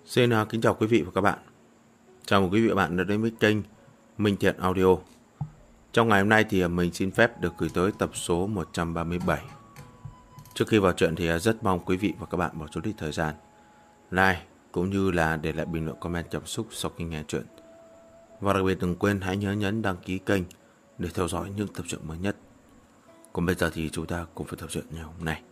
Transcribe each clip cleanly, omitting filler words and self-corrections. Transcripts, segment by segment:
Xin kính chào quý vị và các bạn. Chào mừng quý vị và các bạn đã đến với kênh Minh Thiện Audio. Trong ngày hôm nay thì mình xin phép được gửi tới tập số 137. Trước khi vào chuyện thì rất mong quý vị và các bạn bỏ chút ít thời gian like cũng như là để lại bình luận comment cảm xúc sau khi nghe chuyện. Và đặc biệt đừng quên hãy nhớ nhấn đăng ký kênh để theo dõi những tập truyện mới nhất. Còn bây giờ thì chúng ta cùng vào tập truyện ngày hôm nay.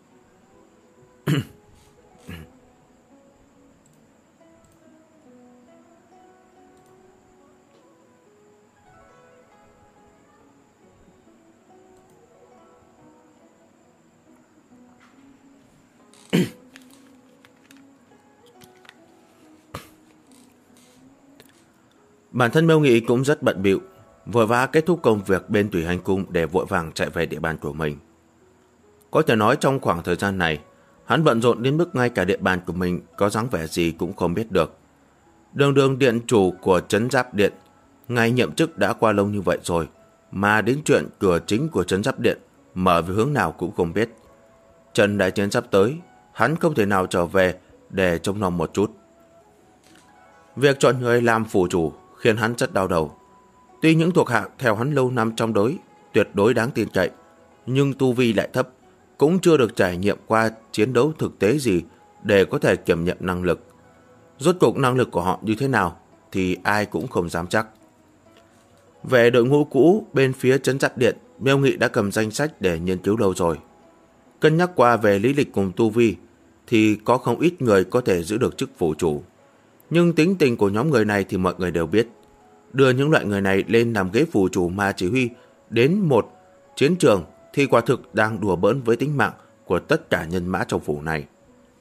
Bản thân Miêu Nghị cũng rất bận bịu, vội vã kết thúc công việc bên Thủy Hành Cung để vội vàng chạy về địa bàn của mình. Có thể nói trong khoảng thời gian này, hắn bận rộn đến mức ngay cả địa bàn của mình có dáng vẻ gì cũng không biết được. Đường điện chủ của Trấn Giáp Điện, ngày nhậm chức đã qua lâu như vậy rồi, mà đến chuyện cửa chính của Trấn Giáp Điện mở về hướng nào cũng không biết. Trận đại chiến sắp tới, hắn không thể nào trở về để trông nom một chút. Việc chọn người làm phủ chủ khiến hắn rất đau đầu. Tuy những thuộc hạ theo hắn lâu năm trong đối tuyệt đối đáng tin cậy, nhưng tu vi lại thấp, cũng chưa được trải nghiệm qua chiến đấu thực tế gì để có thể kiểm nghiệm năng lực. Rốt cuộc năng lực của họ như thế nào thì ai cũng không dám chắc. Về đội ngũ cũ bên phía Trấn Giáp Điện, Miêu Nghị đã cầm danh sách để nghiên cứu lâu rồi. Cân nhắc qua về lý lịch cùng tu vi thì có không ít người có thể giữ được chức phủ chủ. Nhưng tính tình của nhóm người này thì mọi người đều biết. Đưa những loại người này lên làm ghế phủ chủ mà chỉ huy đến một chiến trường thì quả thực đang đùa bỡn với tính mạng của tất cả nhân mã trong phủ này.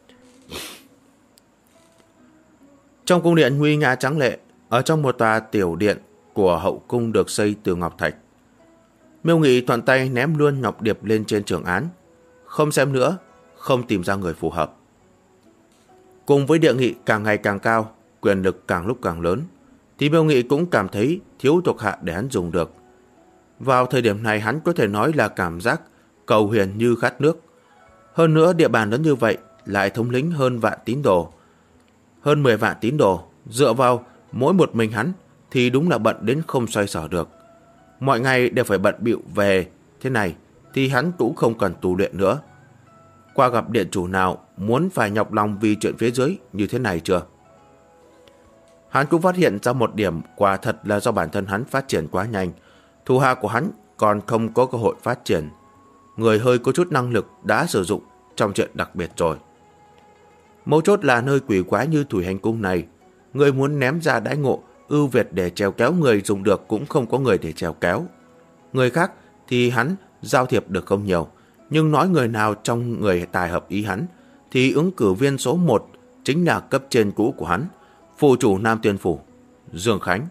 Trong cung điện nguy nga tráng lệ, ở trong một tòa tiểu điện của hậu cung được xây từ ngọc thạch, Miêu Nghị thuận tay ném luôn ngọc điệp lên trên trường án, không xem nữa, không tìm ra người phù hợp. Cùng với địa nghị càng ngày càng cao, quyền lực càng lúc càng lớn, thì Miêu Nghị cũng cảm thấy thiếu thuộc hạ để hắn dùng được. Vào thời điểm này hắn có thể nói là cảm giác cầu huyền như khát nước. Hơn nữa địa bàn lớn như vậy lại thống lĩnh hơn vạn tín đồ. Hơn 10 vạn tín đồ, dựa vào mỗi một mình hắn thì đúng là bận đến không xoay sở được. Mọi ngày đều phải bận bịu về thế này thì hắn cũng không cần tu luyện nữa. Qua gặp điện chủ nào muốn phải nhọc lòng vì chuyện phía dưới như thế này chưa? Hắn cũng phát hiện ra một điểm quả thật là do bản thân hắn phát triển quá nhanh. Thủ hạ của hắn còn không có cơ hội phát triển. Người hơi có chút năng lực đã sử dụng trong chuyện đặc biệt rồi. Mấu chốt là nơi quỷ quái như Thủy Hành Cung này, người muốn ném ra đãi ngộ ưu việt để trèo kéo người dùng được cũng không có người để trèo kéo. Người khác thì hắn giao thiệp được không nhiều, nhưng nói người nào trong người tài hợp ý hắn thì ứng cử viên số 1 chính là cấp trên cũ của hắn, phủ chủ Nam Tiên Phủ, Dương Khánh.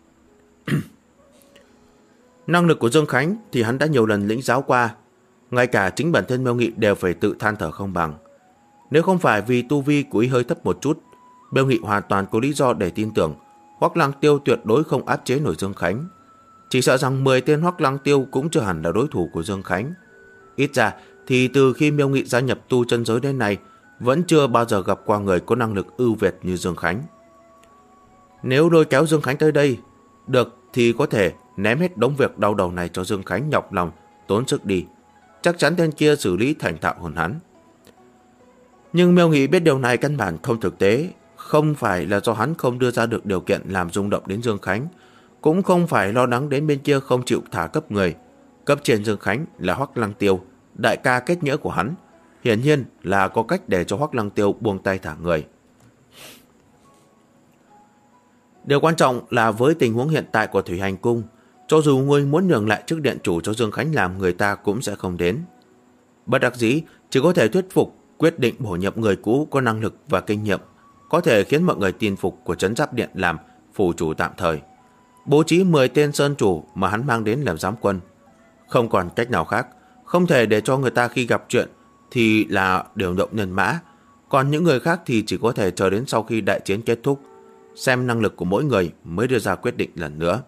Năng lực của Dương Khánh thì hắn đã nhiều lần lĩnh giáo qua, ngay cả chính bản thân Miêu Nghị đều phải tự than thở không bằng. Nếu không phải vì tu vi của y hơi thấp một chút, Miêu Nghị hoàn toàn có lý do để tin tưởng Hoắc Lăng Tiêu tuyệt đối không áp chế nổi Dương Khánh. Chỉ sợ rằng 10 tên Hoắc Lăng Tiêu cũng chưa hẳn là đối thủ của Dương Khánh. Ít ra thì từ khi Miêu Nghị gia nhập tu chân giới đến nay, vẫn chưa bao giờ gặp qua người có năng lực ưu việt như Dương Khánh. Nếu lôi kéo Dương Khánh tới đây được thì có thể ném hết đống việc đau đầu này cho Dương Khánh nhọc lòng tốn sức đi. Chắc chắn tên kia xử lý thành thạo hơn hắn. Nhưng Miêu Nghị biết điều này căn bản không thực tế. Không phải là do hắn không đưa ra được điều kiện làm rung động đến Dương Khánh, cũng không phải lo lắng đến bên kia không chịu thả cấp người. Cấp trên Dương Khánh là Hoắc Lăng Tiêu, đại ca kết nghĩa của hắn. Hiển nhiên là có cách để cho Hoắc Lăng Tiêu buông tay thả người. Điều quan trọng là với tình huống hiện tại của Thủy Hành Cung, cho dù ngươi muốn nhường lại chức điện chủ cho Dương Khánh làm, người ta cũng sẽ không đến. Bất đắc dĩ chỉ có thể thuyết phục quyết định bổ nhiệm người cũ có năng lực và kinh nghiệm, có thể khiến mọi người tin phục của Trấn Giáp Điện làm phủ chủ tạm thời. Bố trí 10 tên sơn chủ mà hắn mang đến làm giám quân. Không còn cách nào khác, không thể để cho người ta khi gặp chuyện thì là điều động nhân mã, còn những người khác thì chỉ có thể chờ đến sau khi đại chiến kết thúc, xem năng lực của mỗi người mới đưa ra quyết định lần nữa.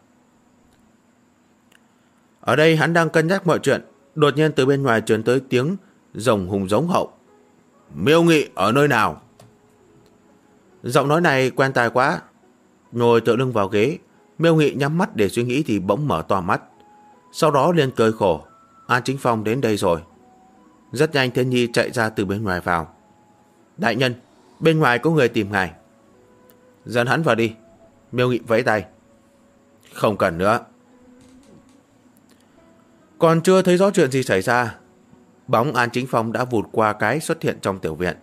Ở đây hắn đang cân nhắc mọi chuyện, đột nhiên từ bên ngoài truyền tới tiếng rồng hùng giống hậu. Miêu Nghị ở nơi nào? Giọng nói này quen tai quá. Ngồi tựa lưng vào ghế, Miêu Nghị nhắm mắt để suy nghĩ thì bỗng mở to mắt. Sau đó liền cười khổ. An Chính Phong đến đây rồi. Rất nhanh Thiên Nhi chạy ra từ bên ngoài vào. Đại nhân, bên ngoài có người tìm ngài. Dẫn hắn vào đi. Miêu Nghị vẫy tay. Không cần nữa. Còn chưa thấy rõ chuyện gì xảy ra, bóng An Chính Phong đã vụt qua cái xuất hiện trong tiểu viện.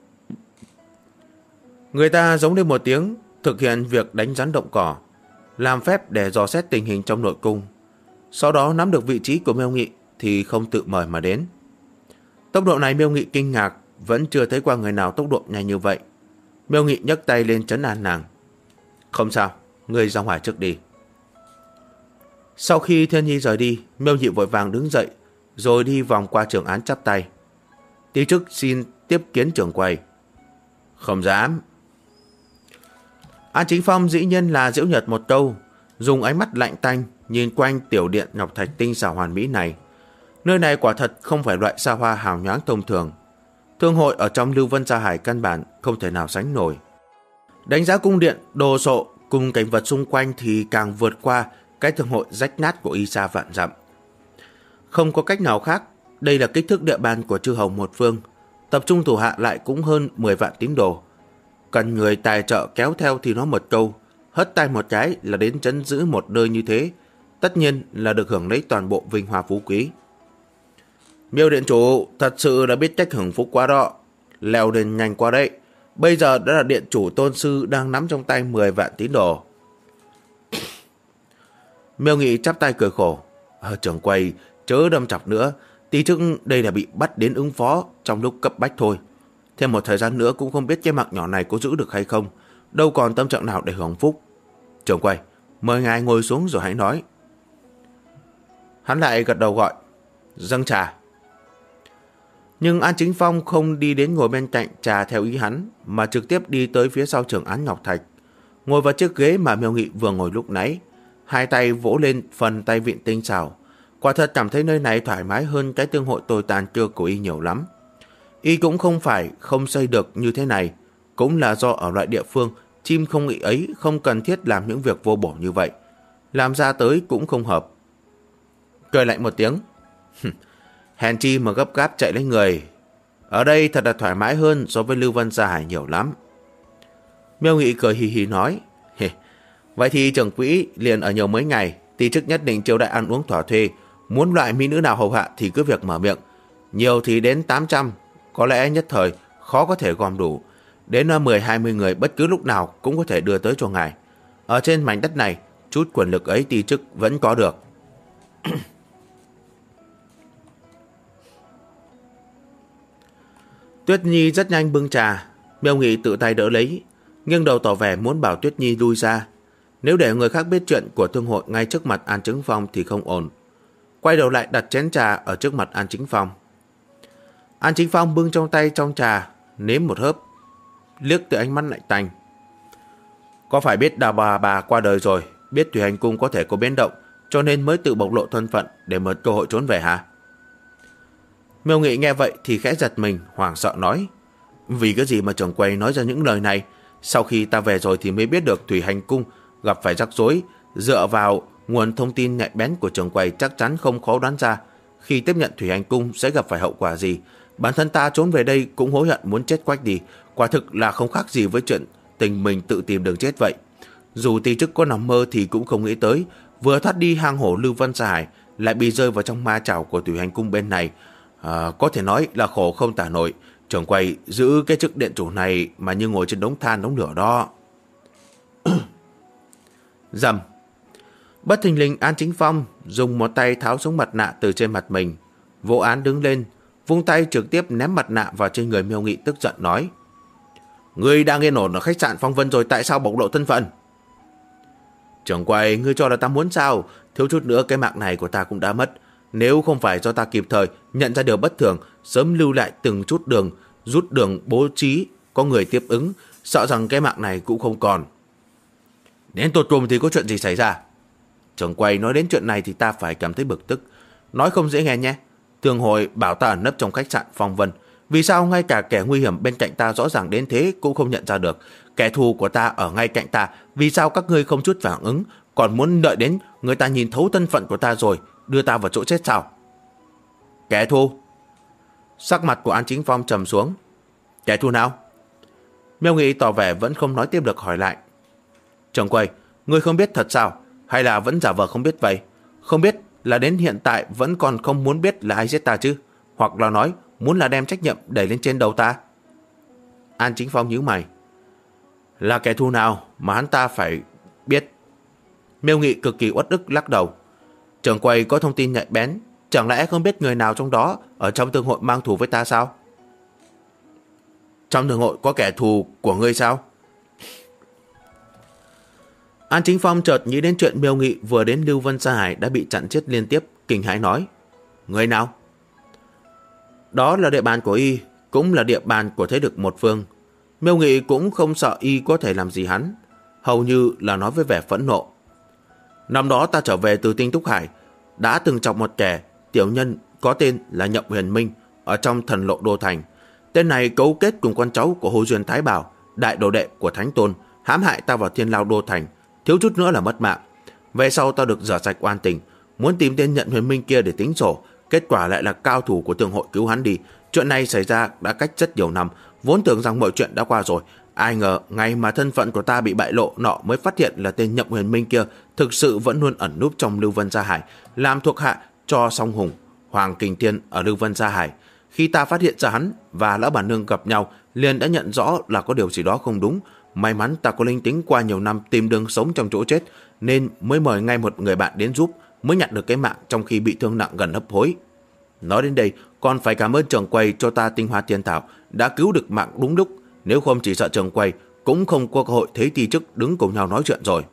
Người ta giống lên một tiếng, thực hiện việc đánh rắn động cỏ, làm phép để dò xét tình hình trong nội cung. Sau đó nắm được vị trí của Miêu Nghị thì không tự mời mà đến. Tốc độ này Miêu Nghị kinh ngạc, vẫn chưa thấy qua người nào tốc độ nhanh như vậy. Miêu Nghị nhấc tay lên trấn an nàng. Không sao, ngươi ra ngoài trước đi. Sau khi Thiên Nhi rời đi, Miêu Nghị vội vàng đứng dậy, rồi đi vòng qua trưởng án chắp tay. Tí chức xin tiếp kiến trưởng quầy. Không dám. An Chính Phong dĩ nhiên là giễu nhật một câu, dùng ánh mắt lạnh tanh nhìn quanh tiểu điện ngọc thạch tinh xảo hoàn mỹ này. Nơi này quả thật không phải loại xa hoa hào nhoáng thông thường. Thương hội ở trong Lưu Vân Gia Hải căn bản không thể nào sánh nổi. Đánh giá cung điện, đồ sộ cùng cảnh vật xung quanh thì càng vượt qua cái thương hội rách nát của Y Sa vạn dặm. Không có cách nào khác, đây là kích thước địa bàn của chư hầu một phương, tập trung thủ hạ lại cũng hơn 10 vạn tín đồ. Cần người tài trợ kéo theo thì nó một câu, hất tay một cái là đến trấn giữ một nơi như thế, tất nhiên là được hưởng lấy toàn bộ vinh hoa phú quý. Miêu điện chủ thật sự đã biết cách hưởng phúc quá đó, leo lên nhanh quá đấy. Bây giờ đã là điện chủ tôn sư đang nắm trong tay 10 vạn tín đồ. Miêu Nghị chắp tay cười khổ. Trưởng quầy, chớ đâm chọc nữa. Tí chức đây là bị bắt đến ứng phó trong lúc cấp bách thôi. Thêm một thời gian nữa cũng không biết cái mạng nhỏ này có giữ được hay không. Đâu còn tâm trạng nào để hưởng phúc. Trưởng quầy, mời ngài ngồi xuống rồi hãy nói. Hắn lại gật đầu gọi. Dâng trà. Nhưng An Chính Phong không đi đến ngồi bên cạnh trà theo ý hắn, mà trực tiếp đi tới phía sau trưởng án Ngọc Thạch, ngồi vào chiếc ghế mà Miêu Nghị vừa ngồi lúc nãy, hai tay vỗ lên phần tay vịn tinh xảo. Quả thật cảm thấy nơi này thoải mái hơn cái tương hội tồi tàn kia của y nhiều lắm. Y cũng không phải không xây được như thế này, cũng là do ở loại địa phương chim không nghị ấy không cần thiết làm những việc vô bổ như vậy, làm ra tới cũng không hợp. Cười lạnh một tiếng. Hèn chi mà gấp gáp chạy lấy người. Ở đây thật là thoải mái hơn so với Lưu Vân Gia Hải nhiều lắm. Miêu Nghị cười hì hì nói. Vậy thì trưởng quỹ liền ở nhiều mấy ngày, tí chức nhất định chiêu đại ăn uống thỏa thuê. Muốn loại mỹ nữ nào hầu hạ thì cứ việc mở miệng. Nhiều thì đến 800, có lẽ nhất thời khó có thể gom đủ. Đến 10-20 người bất cứ lúc nào cũng có thể đưa tới cho ngài. Ở trên mảnh đất này, chút quyền lực ấy tí chức vẫn có được. Tuyết Nhi rất nhanh bưng trà. Miêu Nghị tự tay đỡ lấy, nghiêng đầu tỏ vẻ muốn bảo Tuyết Nhi lui ra. Nếu để người khác biết chuyện của thương hội ngay trước mặt An Chính Phong thì không ổn. Quay đầu lại đặt chén trà ở trước mặt An Chính Phong. An Chính Phong bưng trong tay trong trà, nếm một hớp, liếc từ ánh mắt lạnh tanh. Có phải biết đào bà qua đời rồi, biết Thủy Hành Cung có thể có biến động, cho nên mới tự bộc lộ thân phận để mở cơ hội trốn về hả? Miêu Nghị nghe vậy thì khẽ giật mình, hoảng sợ nói. Vì cái gì mà trưởng quầy nói ra những lời này? Sau khi ta về rồi thì mới biết được Thủy Hành Cung gặp phải rắc rối. Dựa vào nguồn thông tin nhạy bén của trưởng quầy chắc chắn không khó đoán ra khi tiếp nhận Thủy Hành Cung sẽ gặp phải hậu quả gì. Bản thân ta trốn về đây cũng hối hận muốn chết quách đi. Quả thực là không khác gì với chuyện tình mình tự tìm đường chết vậy. Dù tí chức có nằm mơ thì cũng không nghĩ tới, vừa thoát đi hang hổ Lưu Vân Gia Hải lại bị rơi vào trong ma chảo của Thủy Hành Cung bên này. Có thể nói là khổ không tả nổi. Trưởng quầy giữ cái chức điện chủ này mà như ngồi trên đống than đống lửa đó. Dầm. Bất thình lình An Chính Phong dùng một tay tháo xuống mặt nạ từ trên mặt mình. Vô Án đứng lên, vung tay trực tiếp ném mặt nạ vào trên người Miêu Nghị, tức giận nói. Ngươi đang yên ổn ở khách sạn Phong Vân rồi, tại sao bộc lộ thân phận? Trưởng quầy, ngươi cho là ta muốn sao? Thiếu chút nữa cái mạng này của ta cũng đã mất. Nếu không phải do ta kịp thời nhận ra điều bất thường, sớm lưu lại từng chút đường, rút đường bố trí, có người tiếp ứng, sợ rằng cái mạng này cũng không còn. Đến tột cùng thì có chuyện gì xảy ra? Trưởng quầy nói đến chuyện này thì ta phải cảm thấy bực tức. Nói không dễ nghe nhé. Thương hội bảo ta ẩn nấp trong khách sạn Phong Vân, Vì sao ngay cả kẻ nguy hiểm bên cạnh ta rõ ràng đến thế cũng không nhận ra được? Kẻ thù của ta ở ngay cạnh ta, vì sao các ngươi không chút phản ứng, còn muốn đợi đến người ta nhìn thấu thân phận của ta rồi đưa ta vào chỗ chết sao? Kẻ thù? Sắc mặt của An Chính Phong trầm xuống. Kẻ thù nào? Miêu Nghị tỏ vẻ vẫn không nói tiếp được, hỏi lại. Trưởng quầy, ngươi không biết thật sao? Hay là vẫn giả vờ không biết vậy? Không biết là đến hiện tại vẫn còn không muốn biết là ai giết ta chứ? Hoặc là nói muốn là đem trách nhiệm đẩy lên trên đầu ta? An Chính Phong nhíu mày. Là kẻ thù nào mà hắn ta phải biết? Miêu Nghị cực kỳ uất ức lắc đầu. Trưởng quầy có thông tin nhạy bén, chẳng lẽ không biết người nào trong đó ở trong thương hội mang thù với ta sao? Trong thương hội có kẻ thù của ngươi sao? An Chính Phong chợt nghĩ đến chuyện Miêu Nghị vừa đến Lưu Vân Sa Hải đã bị chặn chết liên tiếp, kinh hãi nói. Người nào? Đó là địa bàn của y, cũng là địa bàn của thế lực một phương. Miêu Nghị cũng không sợ y có thể làm gì hắn, hầu như là nói với vẻ phẫn nộ. Năm đó ta trở về từ Tinh Túc Hải, đã từng chọc một kẻ tiểu nhân có tên là Nhậm Huyền Minh ở trong Thần Lộ Đô Thành. Tên này cấu kết cùng con cháu của Hồ Duyên Thái Bảo, đại đồ đệ của Thánh Tôn, hãm hại ta vào Thiên Lao Đô Thành, thiếu chút nữa là mất mạng. Về sau ta được rửa sạch oan tình, muốn tìm tên Nhậm Huyền Minh kia để tính sổ, kết quả lại là cao thủ của thương hội cứu hắn đi. Chuyện này xảy ra đã cách rất nhiều năm, vốn tưởng rằng mọi chuyện đã qua rồi. Ai ngờ ngày mà thân phận của ta bị bại lộ, nọ mới phát hiện là tên Nhậm Huyền Minh kia thực sự vẫn luôn ẩn núp trong Lưu Vân Sa Hải, làm thuộc hạ cho Song Hùng, Hoàng Kình Thiên ở Lưu Vân Sa Hải. Khi ta phát hiện ra hắn và lão bản nương gặp nhau, liền đã nhận rõ là có điều gì đó không đúng. May mắn ta có linh tính qua nhiều năm tìm đường sống trong chỗ chết, nên mới mời ngay một người bạn đến giúp, mới nhặt được cái mạng trong khi bị thương nặng gần hấp hối. Nói đến đây, còn phải cảm ơn trưởng quầy cho ta tinh hoa tiên thảo, đã cứu được mạng đúng lúc. Nếu không chỉ sợ trưởng quầy cũng không có cơ hội thấy ti chức đứng cùng nhau nói chuyện rồi.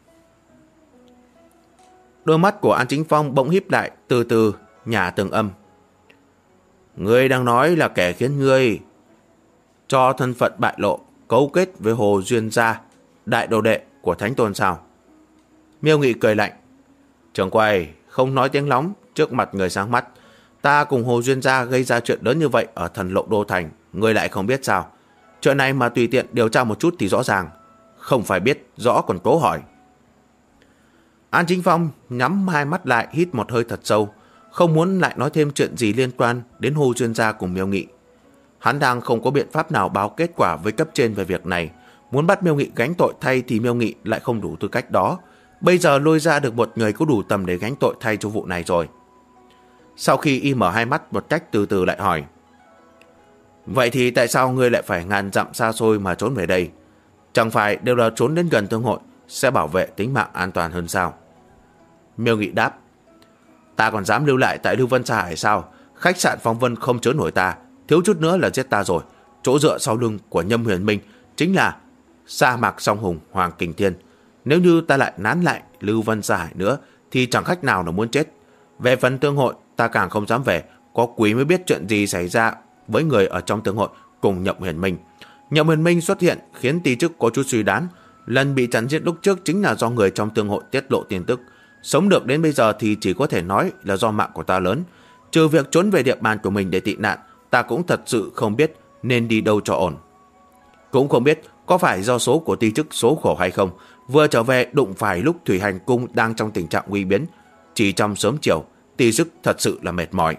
Đôi mắt của An Chính Phong bỗng híp lại, từ từ nhả từng âm. Ngươi đang nói là kẻ khiến ngươi cho thân phận bại lộ, cấu kết với Hồ Duyên Gia, đại đồ đệ của Thánh Tôn sao? Miêu Nghị cười lạnh. Trưởng quầy không nói tiếng lóng trước mặt người sáng mắt. Ta cùng Hồ Duyên Gia gây ra chuyện lớn như vậy ở Thần Lộ Đô Thành, ngươi lại không biết sao? Chuyện này mà tùy tiện điều tra một chút thì rõ ràng, không phải biết rõ còn cố hỏi. An Chính Phong nhắm hai mắt lại, hít một hơi thật sâu, không muốn lại nói thêm chuyện gì liên quan đến Hồ Duyên Gia cùng Miêu Nghị. Hắn đang không có biện pháp nào báo kết quả với cấp trên về việc này. Muốn bắt Miêu Nghị gánh tội thay thì Miêu Nghị lại không đủ tư cách đó. Bây giờ lôi ra được một người có đủ tầm để gánh tội thay cho vụ này rồi. Sau khi y mở hai mắt một cách từ từ lại hỏi. Vậy thì tại sao ngươi lại phải ngàn dặm xa xôi mà trốn về đây? Chẳng phải đều là trốn đến gần thương hội sẽ bảo vệ tính mạng an toàn hơn sao? Miêu Nghị đáp. Ta còn dám lưu lại tại Lưu Vân Sa Hải sao? Khách sạn Phong Vân không chứa nổi ta, thiếu chút nữa là giết ta rồi. Chỗ dựa sau lưng của Nhâm Huyền Minh chính là sa mạc Song Hùng, Hoàng Kình Thiên. Nếu như ta lại nán lại Lưu Vân Sa Hải nữa thì chẳng khách nào là muốn chết. Về phần thương hội, ta càng không dám về, có quý mới biết chuyện gì xảy ra với người ở trong thương hội cùng Nhậm Huyền Minh. Nhậm Huyền Minh xuất hiện khiến ti chức có chút suy đoán, lần bị chặn giết lúc trước chính là do người trong thương hội tiết lộ tin tức. Sống được đến bây giờ thì chỉ có thể nói là do mạng của ta lớn. Trừ việc trốn về địa bàn của mình để tị nạn, ta cũng thật sự không biết nên đi đâu cho ổn. Cũng không biết có phải do số của ti chức số khổ hay không. Vừa trở về đụng phải lúc Thủy Hành Cung đang trong tình trạng nguy biến. Chỉ trong sớm chiều, ti chức thật sự là mệt mỏi.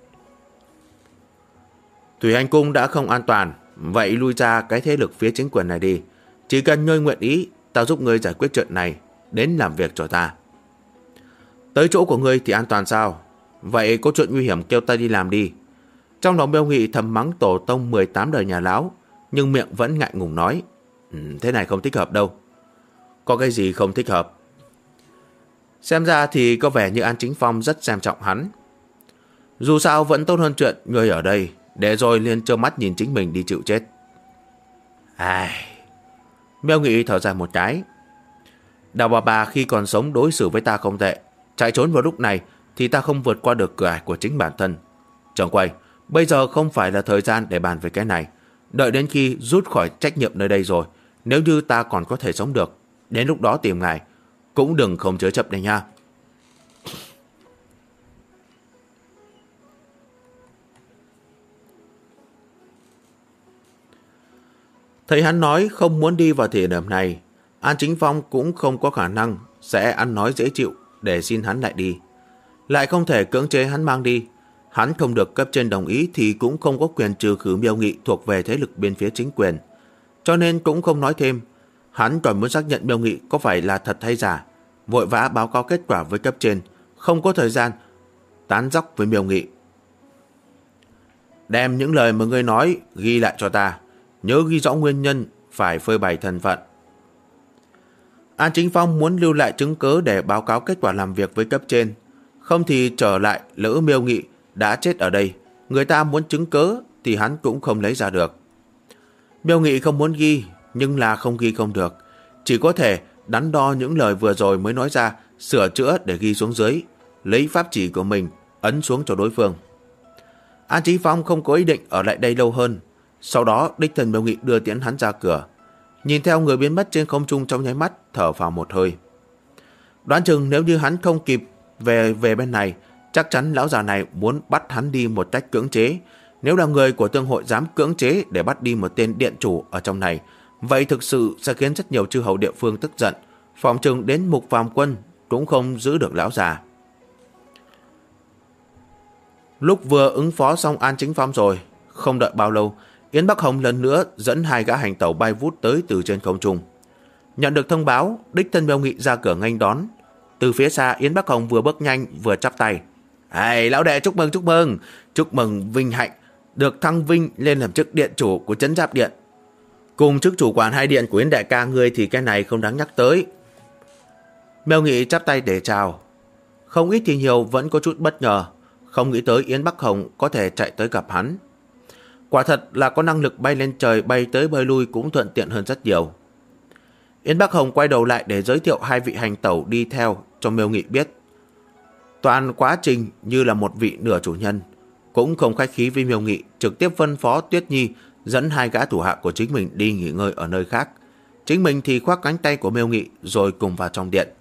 Thủy Hành Cung đã không an toàn, vậy lui ra cái thế lực phía chính quyền này đi. Chỉ cần ngươi nguyện ý, ta giúp ngươi giải quyết chuyện này, đến làm việc cho ta. Tới chỗ của ngươi thì an toàn sao? Vậy có chuyện nguy hiểm kêu ta đi làm đi. Trong lòng Miêu Nghị thầm mắng tổ tông 18 đời nhà Láo, nhưng miệng vẫn ngại ngùng nói. Thế này không thích hợp đâu. Có cái gì không thích hợp? Xem ra thì có vẻ như An Chính Phong rất xem trọng hắn. Dù sao vẫn tốt hơn chuyện người ở đây, để rồi liền trơ mắt nhìn chính mình đi chịu chết. Miêu Nghị thở dài một cái. Đào bà khi còn sống đối xử với ta không tệ, chạy trốn vào lúc này thì ta không vượt qua được cửa ải của chính bản thân. Trưởng quầy, bây giờ không phải là thời gian để bàn về cái này. Đợi đến khi rút khỏi trách nhiệm nơi đây rồi, nếu như ta còn có thể sống được, đến lúc đó tìm ngài, cũng đừng không chớ chậm đây nha. Thấy hắn nói không muốn đi vào thời điểm này, An Chính Phong cũng không có khả năng sẽ ăn nói dễ chịu để xin hắn lại đi. Lại không thể cưỡng chế hắn mang đi. Hắn không được cấp trên đồng ý thì cũng không có quyền trừ khử Miêu Nghị thuộc về thế lực bên phía chính quyền. Cho nên cũng không nói thêm. Hắn còn muốn xác nhận Miêu Nghị có phải là thật hay giả, vội vã báo cáo kết quả với cấp trên, không có thời gian tán dóc với Miêu Nghị. Đem những lời mà ngươi nói ghi lại cho ta, nhớ ghi rõ nguyên nhân, phải phơi bày thân phận. An Chính Phong muốn lưu lại chứng cứ để báo cáo kết quả làm việc với cấp trên, không thì trở lại lỡ Miêu Nghị đã chết ở đây, người ta muốn chứng cứ thì hắn cũng không lấy ra được. Miêu Nghị không muốn ghi, nhưng là không ghi không được, chỉ có thể đắn đo những lời vừa rồi mới nói ra, sửa chữa để ghi xuống dưới, lấy pháp chỉ của mình ấn xuống cho đối phương. An Chí Phong không có ý định ở lại đây lâu hơn, sau đó đích thân Miêu Nghị đưa tiễn hắn ra cửa. Nhìn theo người biến mất trên không trung trong nháy mắt, thở phào một hơi. Đoán chừng nếu như hắn không kịp về bên này, chắc chắn lão già này muốn bắt hắn đi một cách cưỡng chế. Nếu là người của tương hội dám cưỡng chế để bắt đi một tên điện chủ ở trong này, vậy thực sự sẽ khiến rất nhiều chư hầu địa phương tức giận. Phòng chừng đến Mục Phàm Quân cũng không giữ được lão già. Lúc vừa ứng phó xong An Chính Phong rồi, không đợi bao lâu, Yến Bắc Hồng lần nữa dẫn hai gã hành tẩu bay vút tới từ trên không trung. Nhận được thông báo, đích thân Miêu Nghị ra cửa nghênh đón. Từ phía xa, Yến Bắc Hồng vừa bước nhanh vừa chắp tay. Lão đệ, chúc mừng, chúc mừng vinh hạnh được thăng vinh lên làm chức điện chủ của Trấn Giáp Điện. Cùng chức chủ quản hai điện của Yến đại ca ngươi thì cái này không đáng nhắc tới. Miêu Nghị chắp tay để chào. Không ít thì nhiều vẫn có chút bất ngờ, không nghĩ tới Yến Bắc Hồng có thể chạy tới gặp hắn. Quả thật là có năng lực bay lên trời, bay tới bay lui cũng thuận tiện hơn rất nhiều. Yến Bắc Hồng quay đầu lại để giới thiệu hai vị hành tẩu đi theo cho Miêu Nghị biết. Toàn quá trình như là một vị nửa chủ nhân, cũng không khách khí với Miêu Nghị, trực tiếp phân phó Tuyết Nhi dẫn hai gã thủ hạ của chính mình đi nghỉ ngơi ở nơi khác. Chính mình thì khoác cánh tay của Miêu Nghị rồi cùng vào trong điện.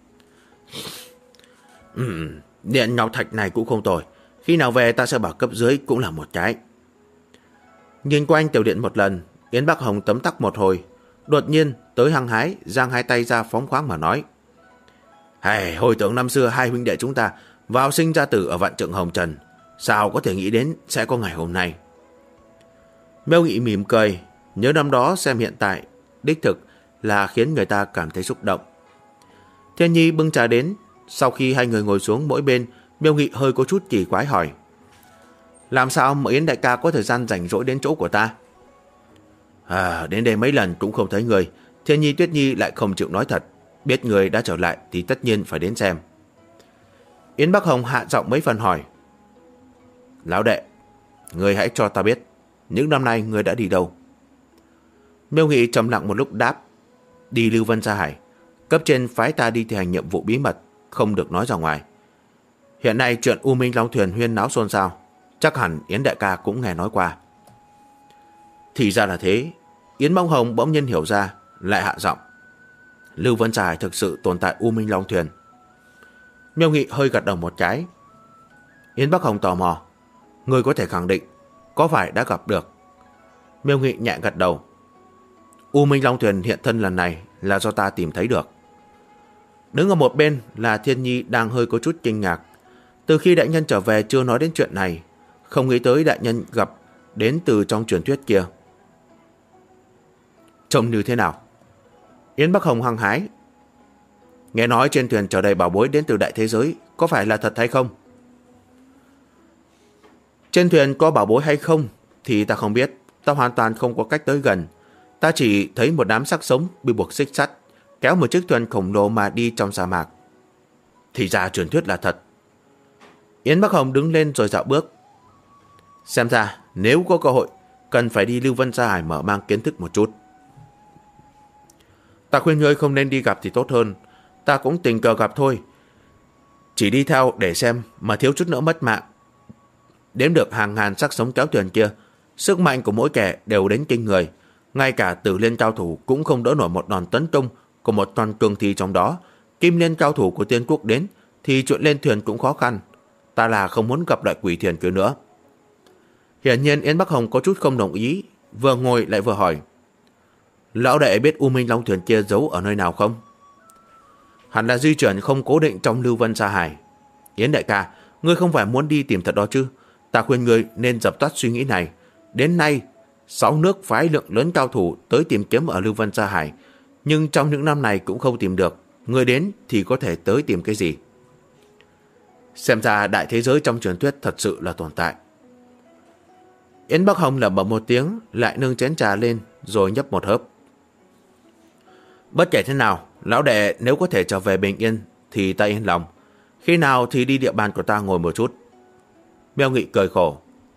Điện Ngọc Thạch này cũng không tồi, khi nào về ta sẽ bảo cấp dưới cũng là một cái. Nhìn quanh tiểu điện một lần, Yến Bắc Hồng tấm tắc một hồi, đột nhiên tới hăng hái, giang hai tay ra phóng khoáng mà nói. Hồi tưởng năm xưa hai huynh đệ chúng ta vào sinh ra tử ở vạn trượng hồng trần, sao có thể nghĩ đến sẽ có ngày hôm nay. Miêu Nghị mỉm cười, nhớ năm đó xem hiện tại, đích thực là khiến người ta cảm thấy xúc động. Thiên Nhi bưng trà đến, sau khi hai người ngồi xuống mỗi bên, Miêu Nghị hơi có chút kỳ quái hỏi. Làm sao mà Yến đại ca có thời gian rảnh rỗi đến chỗ của ta? Đến đây mấy lần cũng không thấy người. Thiên Nhi Tuyết Nhi lại không chịu nói thật, biết người đã trở lại thì tất nhiên phải đến xem. Yến Bắc Hồng hạ giọng mấy phần hỏi. Lão đệ, người hãy cho ta biết, những năm nay người đã đi đâu? Miêu Nghị trầm lặng một lúc đáp. Đi Lưu Vân Gia Hải, cấp trên phái ta đi thi hành nhiệm vụ bí mật, không được nói ra ngoài. Hiện nay chuyện U Minh Long Thuyền huyên náo xôn xao, chắc hẳn Yến đại ca cũng nghe nói qua. Thì ra là thế. Yến Bắc Hồng bỗng nhiên hiểu ra, lại hạ giọng. Lưu Vân Gia Hải thực sự tồn tại U Minh Long Thuyền? Miêu Nghị hơi gật đầu một cái. Yến Bắc Hồng tò mò. Người có thể khẳng định có phải đã gặp được? Miêu Nghị nhẹ gật đầu. U Minh Long Thuyền hiện thân lần này là do ta tìm thấy được. Đứng ở một bên là Thiên Nhi đang hơi có chút kinh ngạc. Từ khi đại nhân trở về chưa nói đến chuyện này, không nghĩ tới đại nhân gặp đến từ trong truyền thuyết kia. Trông như thế nào? Yến Bắc Hồng hăng hái. Nghe nói trên thuyền chở đầy bảo bối đến từ đại thế giới, có phải là thật hay không? Trên thuyền có bảo bối hay không thì ta không biết, ta hoàn toàn không có cách tới gần. Ta chỉ thấy một đám xác sống bị buộc xích sắt, kéo một chiếc thuyền khổng lồ mà đi trong sa mạc. Thì ra truyền thuyết là thật. Yến Bắc Hồng đứng lên rồi dạo bước. Xem ra nếu có cơ hội, cần phải đi Lưu Vân Gia Hải mở mang kiến thức một chút. Ta khuyên ngươi không nên đi gặp thì tốt hơn. Ta cũng tình cờ gặp thôi, chỉ đi theo để xem mà thiếu chút nữa mất mạng. Đếm được hàng ngàn xác sống kéo thuyền kia, sức mạnh của mỗi kẻ đều đến kinh người. Ngay cả Tử Liên cao thủ cũng không đỡ nổi một đòn tấn công của một toàn cường thi trong đó. Kim Liên cao thủ của Tiên Quốc đến thì chuyện lên thuyền cũng khó khăn. Ta là không muốn gặp lại quỷ thuyền kia nữa. Hiển nhiên Yến Bắc Hồng có chút không đồng ý, vừa ngồi lại vừa hỏi. Lão đệ biết U Minh Long thuyền kia giấu ở nơi nào không? Hẳn là di chuyển không cố định trong Lưu Vân Sa Hải. Yến đại ca, ngươi không phải muốn đi tìm thật đó chứ? Ta khuyên ngươi nên dập tắt suy nghĩ này. Đến nay, 6 nước phái lượng lớn cao thủ tới tìm kiếm ở Lưu Vân Sa Hải, nhưng trong những năm này cũng không tìm được. Ngươi đến thì có thể tới tìm cái gì? Xem ra đại thế giới trong truyền thuyết thật sự là tồn tại. Yến Bắc Hồng lẩm bẩm một tiếng, lại nâng chén trà lên rồi nhấp một hớp. Bất kể thế nào, lão đệ nếu có thể trở về bình yên thì ta yên lòng. Khi nào thì đi địa bàn của ta ngồi một chút. Miêu Nghị cười khổ.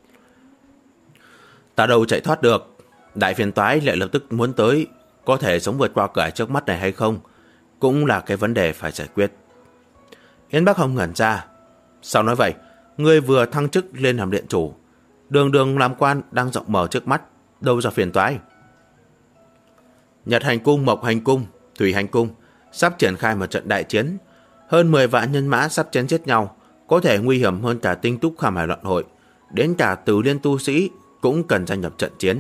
Ta đâu chạy thoát được. Đại phiền toái lại lập tức muốn tới, có thể sống vượt qua cửa trước mắt này hay không, cũng là cái vấn đề phải giải quyết. Yến Bắc Hồng ngẩn ra. Sao nói vậy? Ngươi vừa thăng chức lên làm điện chủ, đường đường làm quan đang rộng mở trước mắt, đâu ra phiền toái. Nhật Hành Cung, Mộc Hành Cung, Thủy Hành Cung sắp triển khai một trận đại chiến. Hơn 10 vạn nhân mã sắp chém giết nhau, có thể nguy hiểm hơn cả Tinh Túc Kham Hải loạn hội. Đến cả Tử Liên tu sĩ cũng cần gia nhập trận chiến.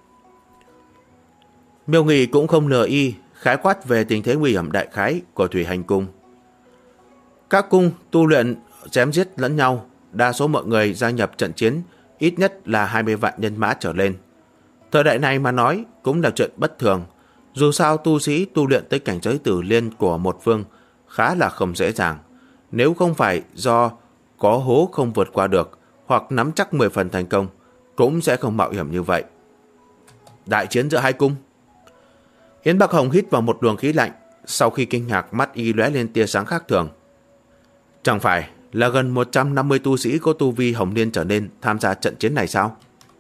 Miêu Nghị cũng không lừa y, khái quát về tình thế nguy hiểm đại khái của Thủy Hành Cung. Các cung tu luyện chém giết lẫn nhau, đa số mọi người gia nhập trận chiến ít nhất là 20 vạn nhân mã trở lên. Thời đại này mà nói cũng là chuyện bất thường. Dù sao tu sĩ tu luyện tới cảnh giới Tử Liên của một phương khá là không dễ dàng. Nếu không phải do có hố không vượt qua được hoặc nắm chắc 10 phần thành công, cũng sẽ không mạo hiểm như vậy. Đại chiến giữa hai cung. Yến Bắc Hồng hít vào một luồng khí lạnh, sau khi kinh ngạc mắt y lóe lên tia sáng khác thường. Chẳng phải là gần 150 tu sĩ có tu vi hồng liên trở nên tham gia trận chiến này sao?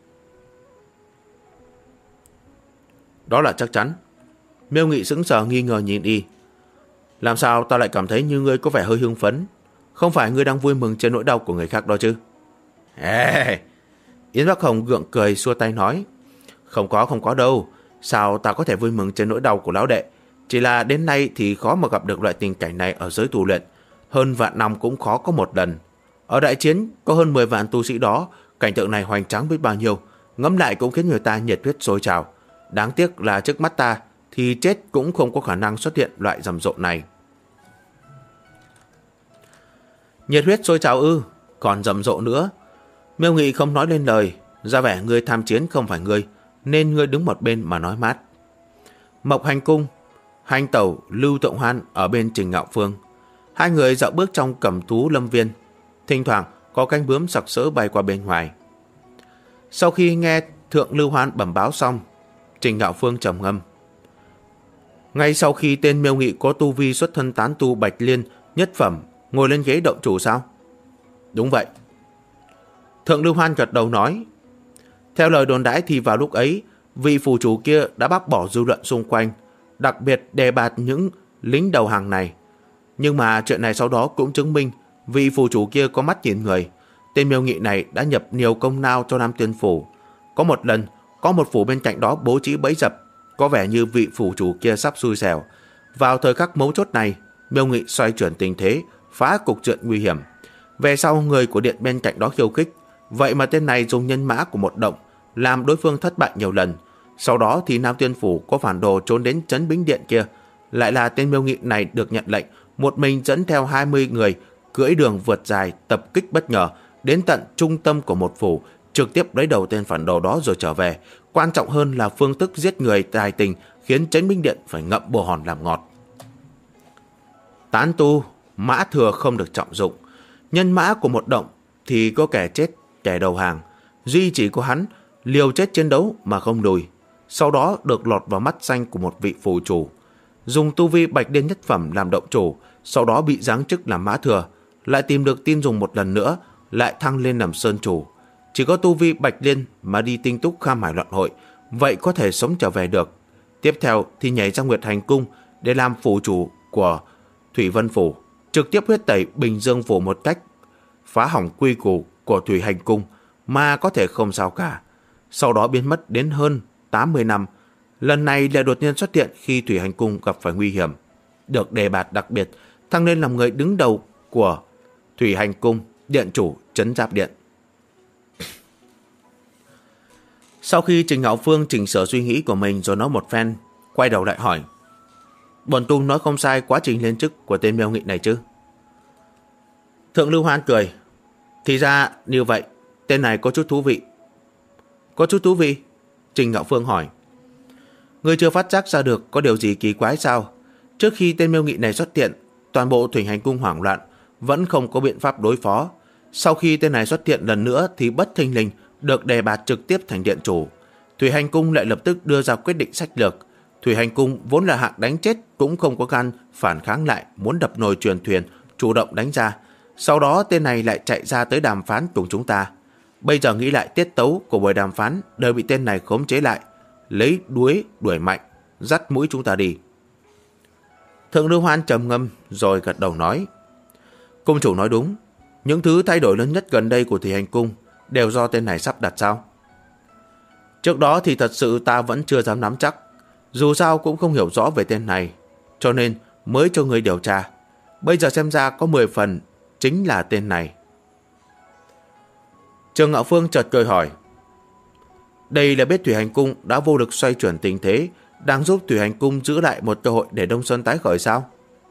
Đó là chắc chắn. Miêu Nghị sững sờ nghi ngờ nhìn y. Làm sao ta lại cảm thấy như ngươi có vẻ hơi hưng phấn? Không phải ngươi đang vui mừng trên nỗi đau của người khác đó chứ? Yến Bắc Hồng gượng cười xua tay nói. Không có đâu. Sao ta có thể vui mừng trên nỗi đau của lão đệ? Chỉ là đến nay thì khó mà gặp được loại tình cảnh này ở giới tu luyện. Hơn vạn năm cũng khó có một lần. Ở đại chiến có hơn 10 vạn tu sĩ đó, cảnh tượng này hoành tráng biết bao nhiêu, ngẫm lại cũng khiến người ta nhiệt huyết sôi trào. Đáng tiếc là trước mắt ta thì chết cũng không có khả năng xuất hiện loại rầm rộ này. Nhiệt huyết sôi trào ư? Còn rầm rộ nữa? Miêu Nghị không nói lên lời, ra vẻ ngươi tham chiến không phải ngươi, nên ngươi đứng một bên mà nói mát. Mộc Hành Cung, Hành Tẩu, Lưu Tụng Hoan ở bên Trình Ngạo Phương. Hai người dạo bước trong Cẩm Thú Lâm Viên, thỉnh thoảng có cánh bướm sặc sỡ bay qua bên ngoài. Sau khi nghe Thượng Lưu Hoan bẩm báo xong, Trình Ngạo Phương trầm ngâm. Ngay sau khi tên Miêu Nghị có tu vi xuất thân tán tu Bạch Liên nhất phẩm ngồi lên ghế động chủ sao? Đúng vậy. Thượng Lưu Hoan gật đầu nói. Theo lời đồn đãi thì vào lúc ấy, vị phù chủ kia đã bác bỏ dư luận xung quanh, đặc biệt đề bạt những lính đầu hàng này. Nhưng mà chuyện này sau đó cũng chứng minh vị phù chủ kia có mắt nhìn người. Tên Miêu Nghị này đã nhập nhiều công lao cho Nam Tiên Phủ. Có một lần, có một phủ bên cạnh đó bố trí bẫy dập, có vẻ như vị phủ chủ kia sắp xui xẻo. Vào thời khắc mấu chốt này, Miêu Nghị xoay chuyển tình thế, phá cục diện nguy hiểm. Về sau người của điện bên cạnh đó khiêu khích, vậy mà tên này dùng nhân mã của một động làm đối phương thất bại nhiều lần. Sau đó thì Nam Tiên Phủ có phản đồ trốn đến Trấn Bính Điện kia. Lại là tên Miêu Nghị này được nhận lệnh một mình dẫn theo 20 người cưỡi đường vượt dài tập kích bất ngờ đến tận trung tâm của một phủ, trực tiếp lấy đầu tên phản đồ đó rồi trở về. Quan trọng hơn là phương thức giết người tài tình khiến Trấn Bính Điện phải ngậm bồ hòn làm ngọt. Tán tu, mã thừa không được trọng dụng. Nhân mã của một động thì có kẻ chết, kẻ đầu hàng. Duy chỉ có hắn liều chết chiến đấu mà không lùi. Sau đó được lọt vào mắt xanh của một vị phù chủ, dùng tu vi Bạch Liên nhất phẩm làm động chủ, sau đó bị giáng chức làm mã thừa, lại tìm được tin dùng một lần nữa, lại thăng lên làm sơn chủ. Chỉ có tu vi Bạch Liên mà đi Tinh Túc Kham Hải loạn hội, vậy có thể sống trở về được. Tiếp theo thì nhảy ra Nguyệt Hành Cung để làm phủ chủ của Thủy Vân Phủ, trực tiếp huyết tẩy Bình Dương Phủ một cách phá hỏng quy củ của Thủy Hành Cung mà có thể không sao cả. Sau đó biến mất đến hơn 80 năm. Lần này lại đột nhiên xuất hiện khi Thủy Hành Cung gặp phải nguy hiểm, được đề bạt đặc biệt, thăng lên làm người đứng đầu của Thủy Hành Cung, điện chủ Trấn Giáp Điện. Sau khi Trình Ngạo Phương chỉnh sửa suy nghĩ của mình rồi nói một phen, quay đầu lại hỏi: Bổn cung nói không sai quá trình lên chức của tên Miêu Nghị này chứ? Thượng Lưu Hoan cười: Thì ra như vậy, tên này có chút thú vị. Có chút thú vị? Trình Ngạo Phương hỏi. Ngươi chưa phát giác ra được có điều gì kỳ quái sao? Trước khi tên Miêu Nghị này xuất hiện, toàn bộ Thủy Hành Cung hoảng loạn, vẫn không có biện pháp đối phó. Sau khi tên này xuất hiện lần nữa thì bất thình lình được đề bạt trực tiếp thành điện chủ. Thủy Hành Cung lại lập tức đưa ra quyết định sách lược. Thủy Hành Cung vốn là hạng đánh chết cũng không có gan phản kháng lại, muốn đập nồi chuyền thuyền, chủ động đánh ra. Sau đó tên này lại chạy ra tới đàm phán cùng chúng ta. Bây giờ nghĩ lại tiết tấu của buổi đàm phán đều bị tên này khống chế lại, lấy đuối đuổi mạnh, dắt mũi chúng ta đi. Thượng Lưu Hoan trầm ngâm rồi gật đầu nói: Cung chủ nói đúng, những thứ thay đổi lớn nhất gần đây của Thủy Hành Cung đều do tên này sắp đặt sao? Trước đó thì thật sự ta vẫn chưa dám nắm chắc, dù sao cũng không hiểu rõ về tên này, cho nên mới cho người điều tra. Bây giờ xem ra có 10 phần chính là tên này. Trường Ngạo Phương chợt cười hỏi: Đây là biết Thủy Hành Cung đã vô lực xoay chuyển tình thế, đang giúp Thủy Hành Cung giữ lại một cơ hội để Đông Sơn tái khởi sao?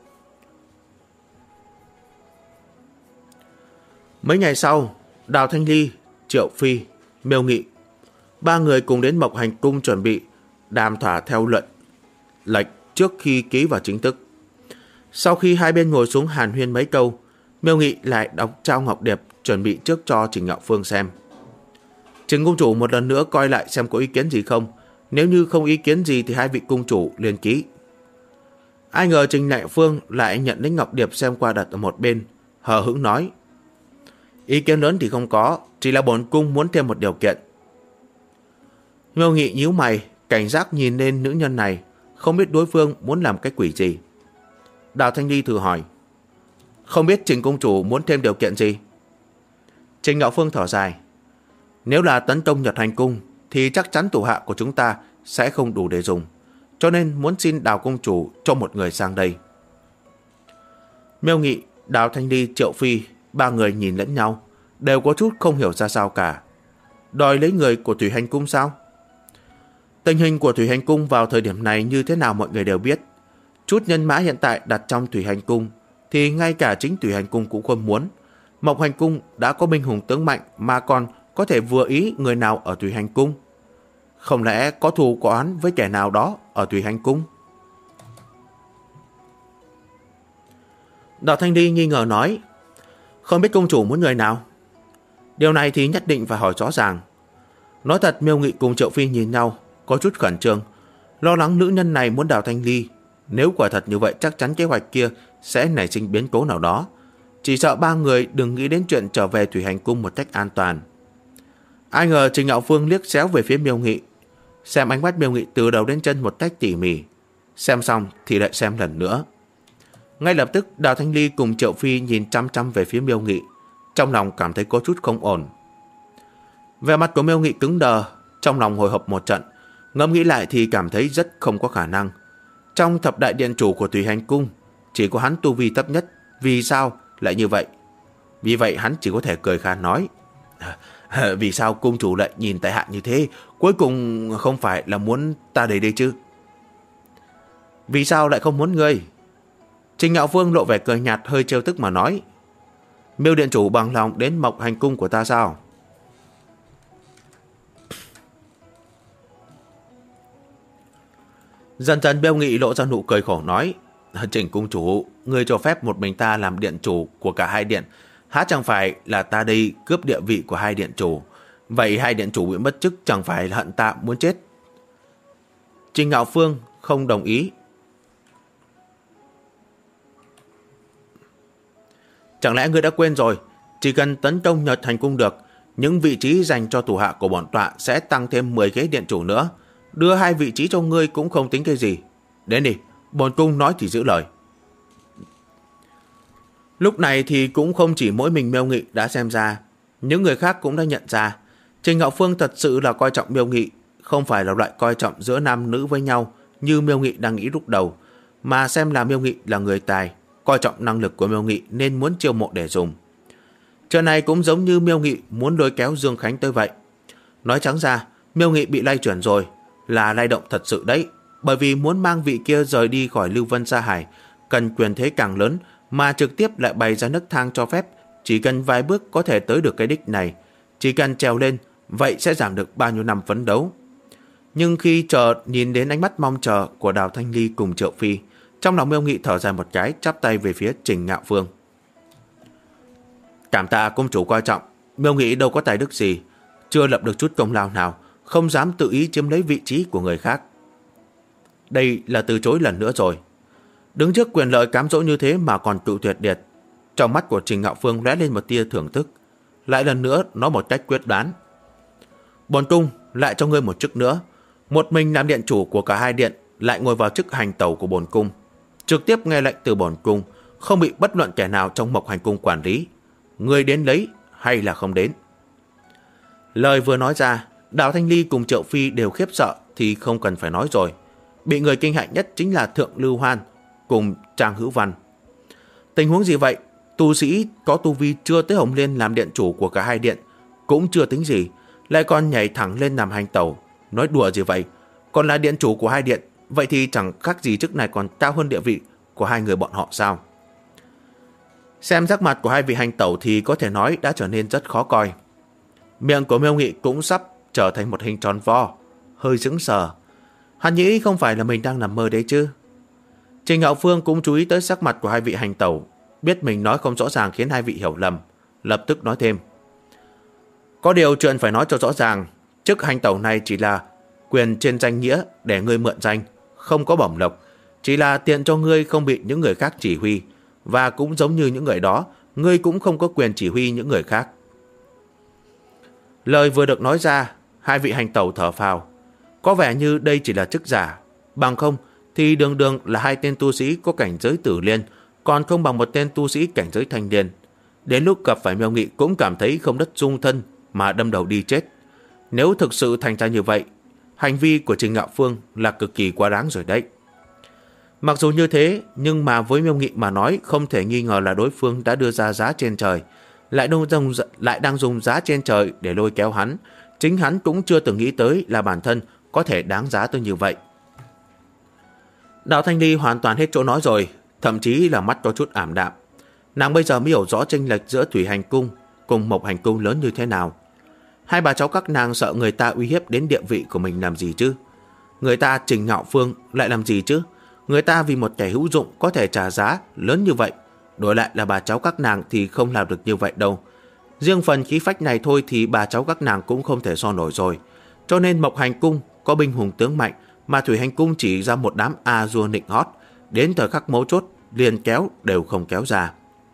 Mấy ngày sau, Đào Thanh Ly, Triệu Phi, Miêu Nghị, ba người cùng đến Mộc Hành Cung chuẩn bị đàm thỏa theo lệnh trước khi ký vào chính thức. Sau khi hai bên ngồi xuống hàn huyên mấy câu, Miêu Nghị lại đọc trao ngọc điệp chuẩn bị trước cho Trình Ngạo Phương xem. Trình cung chủ một lần nữa coi lại xem có ý kiến gì không. Nếu như không ý kiến gì thì hai vị cung chủ liền ký. Ai ngờ Trình Ngạo Phương lại nhận lấy ngọc điệp xem qua đặt ở một bên, hờ hững nói: Ý kiến lớn thì không có, chỉ là bổn cung muốn thêm một điều kiện. Miêu Nghị nhíu mày, cảnh giác nhìn lên nữ nhân này, không biết đối phương muốn làm cái quỷ gì. Đào Thanh Ly thử hỏi: Không biết Trình công chủ muốn thêm điều kiện gì? Trình Ngạo Phương thở dài: Nếu là tấn công Nhật Hành Cung thì chắc chắn thủ hạ của chúng ta sẽ không đủ để dùng, cho nên muốn xin Đào công chủ cho một người sang đây. Miêu Nghị, Đào Thanh Ly, Triệu Phi, ba người nhìn lẫn nhau, đều có chút không hiểu ra sao cả. Đòi lấy người của Thủy Hành Cung sao? Tình hình của Thủy Hành Cung vào thời điểm này như thế nào mọi người đều biết. Chút nhân mã hiện tại đặt trong Thủy Hành Cung thì ngay cả chính Thủy Hành Cung cũng không muốn. Mộc Hành Cung đã có binh hùng tướng mạnh mà còn có thể vừa ý người nào ở Thủy Hành Cung? Không lẽ có thù có oán với kẻ nào đó ở Thủy Hành Cung? Đào Thanh Ly nghi ngờ nói: Không biết công chủ muốn người nào? Điều này thì nhất định phải hỏi rõ ràng. Nói thật, Miêu Nghị cùng Triệu Phi nhìn nhau, có chút khẩn trương, lo lắng nữ nhân này muốn Đào Thanh Ly. Nếu quả thật như vậy chắc chắn kế hoạch kia sẽ nảy sinh biến cố nào đó. Chỉ sợ ba người đừng nghĩ đến chuyện trở về Thủy Hành Cung một cách an toàn. Ai ngờ Trình Ngạo Phương liếc xéo về phía Miêu Nghị, xem ánh mắt Miêu Nghị từ đầu đến chân một cách tỉ mỉ. Xem xong thì lại xem lần nữa. Ngay lập tức Đào Thanh Ly cùng Triệu Phi nhìn chăm chăm về phía Miêu Nghị, trong lòng cảm thấy có chút không ổn. Vẻ mặt của Miêu Nghị cứng đờ, trong lòng hồi hộp một trận, ngẫm nghĩ lại thì cảm thấy rất không có khả năng. Trong thập đại điện chủ của Thủy Hành Cung, chỉ có hắn tu vi thấp nhất, vì sao lại như vậy? Vì vậy hắn chỉ có thể cười khan nói: Vì sao cung chủ lại nhìn tại hạ như thế? Cuối cùng không phải là muốn ta đến đây chứ? Vì sao lại không muốn ngươi? Trình Ngạo Phương lộ vẻ cười nhạt hơi trêu tức mà nói: Miêu điện chủ bằng lòng đến Mộc Hành Cung của ta sao? Dần dần Miêu Nghị lộ ra nụ cười khổ nói: Trình cung chủ, ngươi cho phép một mình ta làm điện chủ của cả hai điện, há chẳng phải là ta đây cướp địa vị của hai điện chủ? Vậy hai điện chủ bị mất chức chẳng phải là hận ta muốn chết? Trình Ngạo Phương không đồng ý. Chẳng lẽ ngươi đã quên rồi, chỉ cần tấn công Nhật Hành Cung được, những vị trí dành cho thủ hạ của bọn tọa sẽ tăng thêm 10 ghế điện chủ nữa. Đưa 2 vị trí cho ngươi cũng không tính cái gì. Đến đi, bổn cung nói thì giữ lời. Lúc này thì cũng không chỉ mỗi mình Miêu Nghị đã xem ra, những người khác cũng đã nhận ra Trình Ngạo Phương thật sự là coi trọng Miêu Nghị, không phải là loại coi trọng giữa nam nữ với nhau như Miêu Nghị đang nghĩ lúc đầu, mà xem là Miêu Nghị là người tài, coi trọng năng lực của Miêu Nghị nên muốn chiêu mộ để dùng. Chuyện này cũng giống như Miêu Nghị muốn lôi kéo Dương Khánh tới vậy. Nói trắng ra, Miêu Nghị bị lay chuyển rồi, là lay động thật sự đấy. bởi vì muốn mang vị kia rời đi khỏi Lưu Vân Sa Hải, cần quyền thế càng lớn, mà trực tiếp lại bày ra nấc thang cho phép, chỉ cần vài bước có thể tới được cái đích này. Chỉ cần trèo lên, vậy sẽ giảm được bao nhiêu năm phấn đấu. Nhưng khi chợt nhìn đến ánh mắt mong chờ của Đào Thanh Ly cùng Triệu Phi, trong lòng Miêu Nghị thở dài một cái, chắp tay về phía Trình Ngạo Phương. Cảm tạ công chủ coi trọng, Miêu Nghị đâu có tài đức gì, chưa lập được chút công lao nào, không dám tự ý chiếm lấy vị trí của người khác. Đây là từ chối lần nữa rồi. Đứng trước quyền lợi cám dỗ như thế mà còn cự tuyệt điệt. Trong mắt của Trình Ngạo Phương lóe lên một tia thưởng thức, lại lần nữa nói một cách quyết đoán. Bổn cung lại cho ngươi một chức nữa. Một mình làm điện chủ của cả hai điện, lại ngồi vào chức hành tẩu của bổn cung, trực tiếp nghe lệnh từ bổn cung, không bị bất luận kẻ nào trong Mộc Hành cung quản lý. Ngươi đến lấy hay là không đến? Lời vừa nói ra, Đào Thanh Ly cùng Triệu Phi đều khiếp sợ thì không cần phải nói rồi. Bị người kinh hại nhất chính là Thượng Lưu Hoan cùng Trang Hữu Văn. Tình huống gì vậy? Tu sĩ có tu vi chưa tới Hồng Liên làm điện chủ của cả hai điện cũng chưa tính gì, lại còn nhảy thẳng lên làm hành tẩu. Nói đùa gì vậy? Còn là điện chủ của hai điện, vậy thì chẳng khác gì chức này còn cao hơn địa vị của hai người bọn họ sao? Xem sắc mặt của hai vị hành tẩu thì có thể nói đã trở nên rất khó coi. Miệng của Miêu Nghị cũng sắp trở thành một hình tròn vo, hơi sững sờ. Hắn nghĩ không phải là mình đang nằm mơ đấy chứ. Trình Hạo Phương cũng chú ý tới sắc mặt của hai vị hành tẩu, biết mình nói không rõ ràng khiến hai vị hiểu lầm, lập tức nói thêm. Có điều chuyện phải nói cho rõ ràng, chức hành tẩu này chỉ là quyền trên danh nghĩa để ngươi mượn danh, không có bổng lộc, chỉ là tiện cho ngươi không bị những người khác chỉ huy, và cũng giống như những người đó, ngươi cũng không có quyền chỉ huy những người khác. Lời vừa được nói ra, hai vị hành tẩu thở phào. Có vẻ như đây chỉ là chức giả, bằng không thì đường đường là hai tên tu sĩ có cảnh giới tử liên, còn không bằng một tên tu sĩ cảnh giới thanh liên. Đến lúc gặp phải Miêu Nghị cũng cảm thấy không đất dung thân mà đâm đầu đi chết. Nếu thực sự thành ra như vậy, hành vi của Trình Ngạo Phương là cực kỳ quá đáng rồi đấy. Mặc dù như thế, nhưng mà với Miêu Nghị mà nói, không thể nghi ngờ là đối phương đã đưa ra giá trên trời, lại đang dùng giá trên trời để lôi kéo hắn. Chính hắn cũng chưa từng nghĩ tới là bản thân có thể đáng giá tới như vậy. Đào Thanh Ly hoàn toàn hết chỗ nói rồi, thậm chí là mắt có chút ảm đạm. Nàng bây giờ mới hiểu rõ chênh lệch giữa Thủy Hành Cung cùng Mộc Hành Cung lớn như thế nào. Hai bà cháu các nàng sợ người ta uy hiếp đến địa vị của mình làm gì chứ? Người ta Trình Ngạo Phương lại làm gì chứ? Người ta vì một kẻ hữu dụng có thể trả giá lớn như vậy, đổi lại là bà cháu các nàng thì không làm được như vậy đâu. Riêng phần khí phách này thôi thì bà cháu các nàng cũng không thể so nổi rồi. Cho nên Mộc Hành Cung có binh hùng tướng mạnh, mà Thủy Hành Cung chỉ ra một đám A-dua nịnh hót, đến thời khắc mấu chốt liền kéo đều không kéo ra.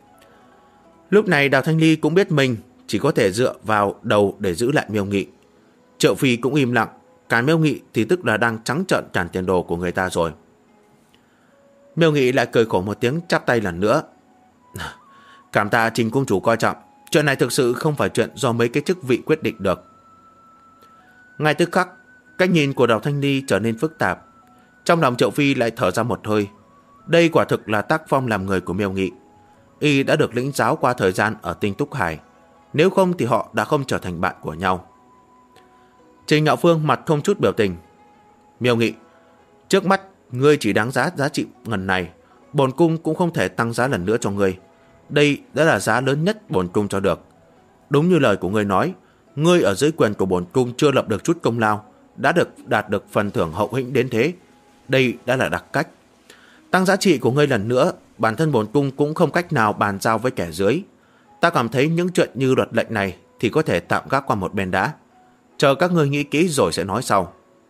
Lúc này Đào Thanh Ly cũng biết mình chỉ có thể dựa vào đầu để giữ lại Miêu Nghị. Triệu Phi cũng im lặng, cản Miêu Nghị thì tức là đang trắng trợn cản tiền đồ của người ta rồi. Miêu Nghị lại cười khổ một tiếng, chắp tay lần nữa. Cảm tạ Trình công chủ coi trọng, chuyện này thực sự không phải chuyện do mấy cái chức vị quyết định được. Ngay tức khắc, cách nhìn của Đào Thanh Ly trở nên phức tạp. Trong lòng Triệu Phi lại thở ra một hơi. Đây quả thực là tác phong làm người của Miêu Nghị. Y đã được lĩnh giáo qua thời gian ở Tinh Túc Hải, nếu không thì họ đã không trở thành bạn của nhau. Trình Ngạo Phương mặt không chút biểu tình. Miêu Nghị, trước mắt ngươi chỉ đáng giá trị ngần này, bổn cung cũng không thể tăng giá lần nữa cho ngươi. Đây đã là giá lớn nhất bổn cung cho được. Đúng như lời của ngươi nói, ngươi ở dưới quyền của bổn cung chưa lập được chút công lao, đã đạt được phần thưởng hậu hĩnh đến thế. Đây đã là đặc cách. Tăng giá trị của ngươi lần nữa, bản thân bổn cung cũng không cách nào bàn giao với kẻ dưới. Ta cảm thấy những chuyện như luật lệnh này thì có thể tạm gác qua một bên đã. Chờ các ngươi nghĩ kỹ rồi sẽ nói sau.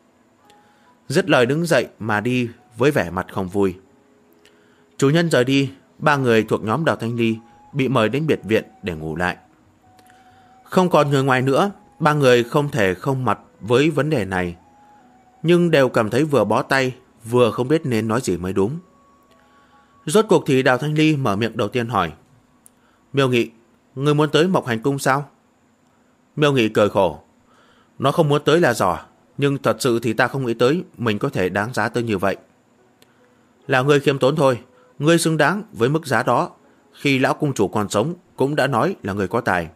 Dứt lời đứng dậy mà đi với vẻ mặt không vui. Chủ nhân rời đi, ba người thuộc nhóm Đào Thanh Ly bị mời đến biệt viện để ngủ lại. Không còn người ngoài nữa, ba người không thể không mặt với vấn đề này, nhưng đều cảm thấy vừa bó tay, vừa không biết nên nói gì mới đúng. Rốt cuộc thì Đào Thanh Ly mở miệng đầu tiên hỏi. Miêu Nghị, ngươi muốn tới Mộc Hành Cung sao? Miêu Nghị cười khổ. Nó không muốn tới là giỏi, nhưng thật sự thì ta không nghĩ tới mình có thể đáng giá tới như vậy. Là ngươi khiêm tốn thôi, ngươi xứng đáng với mức giá đó. Khi lão cung chủ còn sống cũng đã nói là người có tài.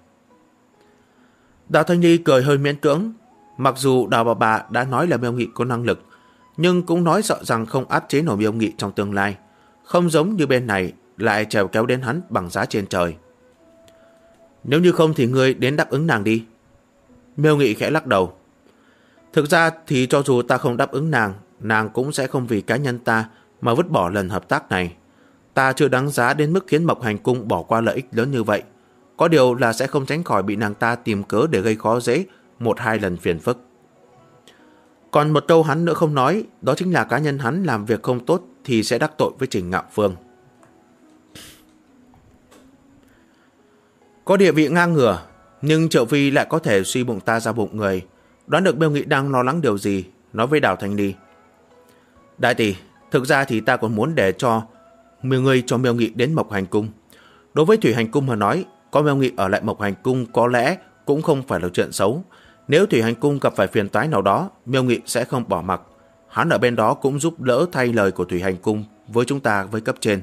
Đào Thanh Ly cười hơi miễn cưỡng. Mặc dù Đào bà đã nói là Miêu Nghị có năng lực, nhưng cũng nói sợ rằng không áp chế nổi Miêu Nghị trong tương lai, không giống như bên này lại trèo kéo đến hắn bằng giá trên trời. Nếu như không thì ngươi đến đáp ứng nàng đi. Miêu Nghị khẽ lắc đầu. Thực ra thì cho dù ta không đáp ứng nàng, nàng cũng sẽ không vì cá nhân ta mà vứt bỏ lần hợp tác này. Ta chưa đáng giá đến mức khiến Mộc Hành Cung bỏ qua lợi ích lớn như vậy. Có điều là sẽ không tránh khỏi bị nàng ta tìm cớ để gây khó dễ 1-2 lần phiền phức. Còn một câu hắn nữa không nói, đó chính là cá nhân hắn làm việc không tốt thì sẽ đắc tội với Trình Ngạo Phương. Có địa vị ngang ngửa, nhưng Triệu Phi lại có thể suy bụng ta ra bụng người. Đoán được Miêu Nghị đang lo lắng điều gì, nói với Đào Thanh Ly. Đại tỷ, thực ra thì ta còn muốn để cho người cho Miêu Nghị đến Mộc Hành Cung. Đối với Thủy Hành Cung mà nói, có Miêu Nghị ở lại Mộc Hành Cung có lẽ cũng không phải là chuyện xấu. Nếu Thủy Hành Cung gặp phải phiền toái nào đó, Miêu Nghị sẽ không bỏ mặc. Hắn ở bên đó cũng giúp đỡ thay lời của Thủy Hành Cung với chúng ta với cấp trên.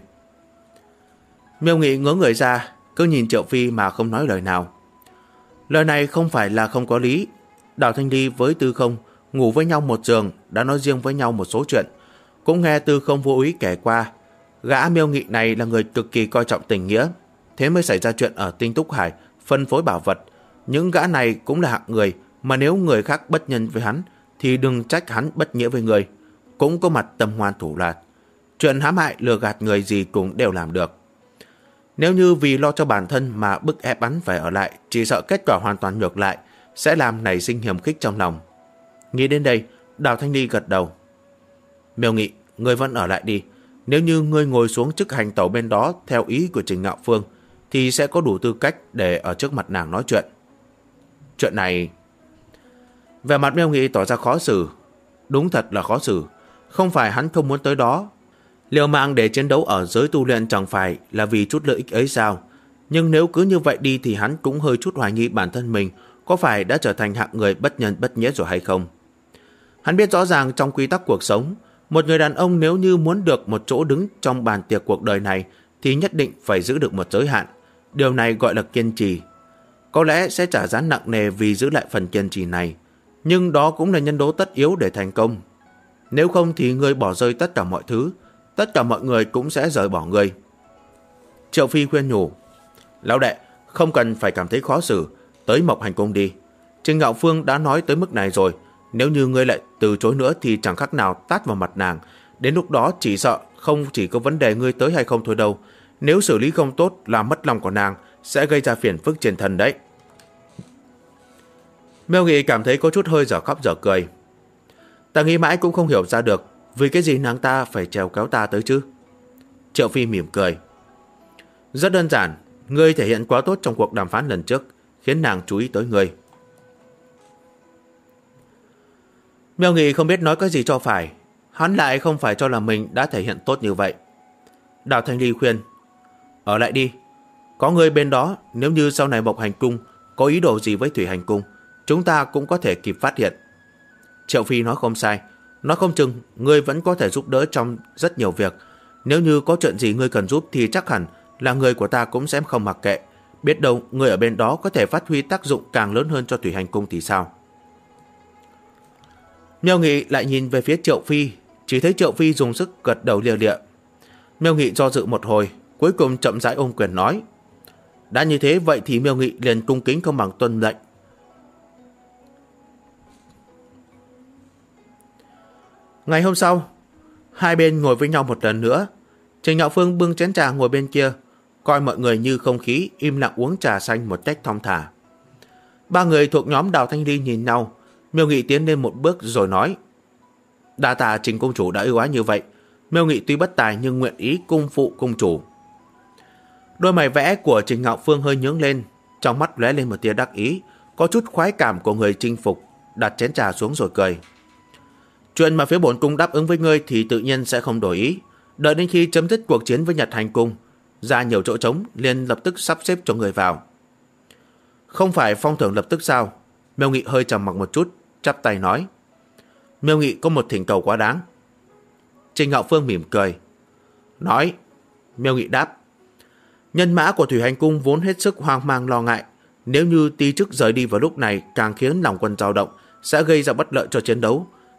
Miêu Nghị ngớ người ra, cứ nhìn Triệu Phi mà không nói lời nào. Lời này không phải là không có lý. Đào Thanh Ly với Tư Không ngủ với nhau một giường, đã nói riêng với nhau một số chuyện. Cũng nghe Tư Không vô ý kể qua, gã Miêu Nghị này là người cực kỳ coi trọng tình nghĩa, thế mới xảy ra chuyện ở Tinh Túc Hải phân phối bảo vật. Những gã này cũng là hạng người mà nếu người khác bất nhân với hắn thì đừng trách hắn bất nghĩa với người. Cũng có mặt tâm ngoan thủ lạt, chuyện hãm hại lừa gạt người gì cũng đều làm được. Nếu như vì lo cho bản thân mà bức ép hắn phải ở lại, chỉ sợ kết quả hoàn toàn ngược lại, sẽ làm nảy sinh hiềm khích trong lòng. Nghĩ đến đây, Đào Thanh Ly gật đầu. Miêu Nghị, ngươi vẫn ở lại đi. Nếu như ngươi ngồi xuống chức hành tẩu bên đó theo ý của Trình Ngạo Phương, thì sẽ có đủ tư cách để ở trước mặt nàng nói chuyện. Chuyện này... Vẻ mặt Miêu Nghị tỏ ra khó xử. Đúng thật là khó xử. Không phải hắn không muốn tới đó. Liều mạng để chiến đấu ở giới tu luyện chẳng phải là vì chút lợi ích ấy sao? Nhưng nếu cứ như vậy đi thì hắn cũng hơi chút hoài nghi bản thân mình có phải đã trở thành hạng người bất nhân bất nghĩa rồi hay không. Hắn biết rõ ràng trong quy tắc cuộc sống, một người đàn ông nếu như muốn được một chỗ đứng trong bàn tiệc cuộc đời này thì nhất định phải giữ được một giới hạn. Điều này gọi là kiên trì. Có lẽ sẽ trả giá nặng nề vì giữ lại phần kiên trì này, nhưng đó cũng là nhân tố tất yếu để thành công. Nếu không thì ngươi bỏ rơi tất cả mọi thứ, tất cả mọi người cũng sẽ rời bỏ ngươi. Triệu Phi khuyên nhủ. Lão đệ, không cần phải cảm thấy khó xử, tới Mộc Hành Cung đi. Trình Ngạo Phương đã nói tới mức này rồi, nếu như ngươi lại từ chối nữa thì chẳng khác nào tát vào mặt nàng. Đến lúc đó chỉ sợ không chỉ có vấn đề ngươi tới hay không thôi đâu. Nếu xử lý không tốt làm mất lòng của nàng, sẽ gây ra phiền phức trên thân đấy. Miêu Nghị cảm thấy có chút hơi dở khóc dở cười. Ta nghĩ mãi cũng không hiểu ra được vì cái gì nàng ta phải trèo kéo ta tới chứ. Triệu Phi mỉm cười. Rất đơn giản, ngươi thể hiện quá tốt trong cuộc đàm phán lần trước, khiến nàng chú ý tới ngươi. Miêu Nghị không biết nói cái gì cho phải. Hắn lại không phải cho là mình đã thể hiện tốt như vậy. Đào Thanh Ly khuyên. Ở lại đi. Có ngươi bên đó, nếu như sau này Mộc Hành Cung có ý đồ gì với Thủy Hành Cung, chúng ta cũng có thể kịp phát hiện. Triệu Phi nói không sai. Nói không chừng ngươi vẫn có thể giúp đỡ trong rất nhiều việc. Nếu như có chuyện gì ngươi cần giúp thì chắc hẳn là người của ta cũng sẽ không mặc kệ. Biết đâu người ở bên đó có thể phát huy tác dụng càng lớn hơn cho Thủy Hành Cung thì sao. Miêu Nghị lại nhìn về phía Triệu Phi, chỉ thấy Triệu Phi dùng sức gật đầu lia lịa. Miêu Nghị do dự một hồi, cuối cùng chậm rãi ôm quyền nói. Đã như thế vậy thì Miêu Nghị liền cung kính không bằng tuân lệnh. Ngày hôm sau, hai bên ngồi với nhau một lần nữa. Trình Ngạo Phương bưng chén trà ngồi bên kia, coi mọi người như không khí, im lặng uống trà xanh một cách thong thả. Ba người thuộc nhóm Đào Thanh Ly nhìn nhau. Miêu Nghị tiến lên một bước rồi nói. Đa tạ Trình công chủ đã ưu ái như vậy. Miêu Nghị tuy bất tài nhưng nguyện ý cung phụ công chủ. Đôi mày vẽ của Trình Ngạo Phương hơi nhướng lên, trong mắt lóe lên một tia đắc ý, có chút khoái cảm của người chinh phục, đặt chén trà xuống rồi cười. Chuyện mà phía bổn cung đáp ứng với ngươi thì tự nhiên sẽ không đổi ý. Đợi đến khi chấm dứt cuộc chiến với Nhật Hành Cung, ra nhiều chỗ trống liền lập tức sắp xếp cho người vào. Không phải phong thưởng lập tức sao? Miêu Nghị hơi trầm mặc một chút, chắp tay nói. Miêu Nghị có một thỉnh cầu quá đáng. Trình Ngạo Phương mỉm cười. Nói. Miêu Nghị đáp. Nhân mã của Thủy Hành Cung vốn hết sức hoang mang lo ngại. Nếu như ti chức rời đi vào lúc này càng khiến lòng quân dao động, sẽ gây ra bất lợi cho chiến đấu.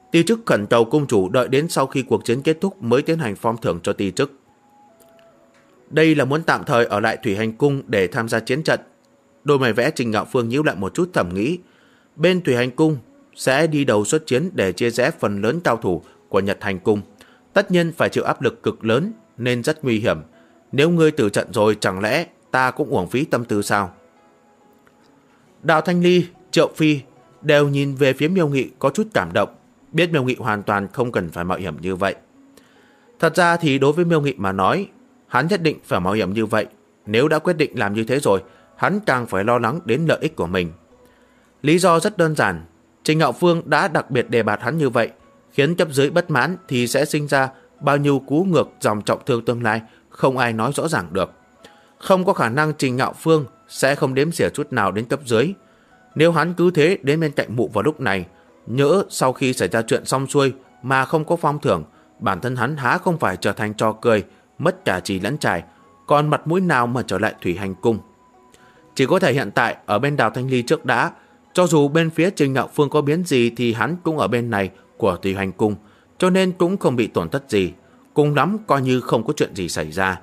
Ti chức khẩn cầu cung chủ đợi đến sau khi cuộc chiến kết thúc mới tiến hành phong thưởng cho ti chức. Đây là muốn tạm thời ở lại Thủy Hành Cung để tham gia chiến trận. Đôi mày vẽ Trình Ngạo Phương nhíu lại một chút, thầm nghĩ, bên Thủy Hành Cung sẽ đi đầu xuất chiến để chia rẽ phần lớn cao thủ của Nhật Hành Cung. Tất nhiên phải chịu áp lực cực lớn nên rất nguy hiểm. Nếu ngươi tử trận rồi chẳng lẽ ta cũng uổng phí tâm tư sao? Đào Thanh Ly, Triệu Phi đều nhìn về phía Miêu Nghị có chút cảm động, biết Miêu Nghị hoàn toàn không cần phải mạo hiểm như vậy. Thật ra thì đối với Miêu Nghị mà nói, hắn nhất định phải mạo hiểm như vậy. Nếu đã quyết định làm như thế rồi, hắn càng phải lo lắng đến lợi ích của mình. Lý do rất đơn giản, Trình Ngạo Phương đã đặc biệt đề bạt hắn như vậy, khiến cấp dưới bất mãn thì sẽ sinh ra bao nhiêu cú ngược dòng trọng thương tương lai, không ai nói rõ ràng được. Không có khả năng Trình Ngạo Phương sẽ không đếm xỉa chút nào đến cấp dưới. Nếu hắn cứ thế đến bên cạnh mụ vào lúc này, nhỡ sau khi xảy ra chuyện xong xuôi mà không có phong thưởng, bản thân hắn há không phải trở thành trò cười, mất cả trì lẫn trải, còn mặt mũi nào mà trở lại Thủy Hành Cung. Chỉ có thể hiện tại ở bên Đào Thanh Ly trước đã, cho dù bên phía Trình Ngạo Phương có biến gì thì hắn cũng ở bên này của Thủy Hành Cung, cho nên cũng không bị tổn thất gì, cùng lắm coi như không có chuyện gì xảy ra.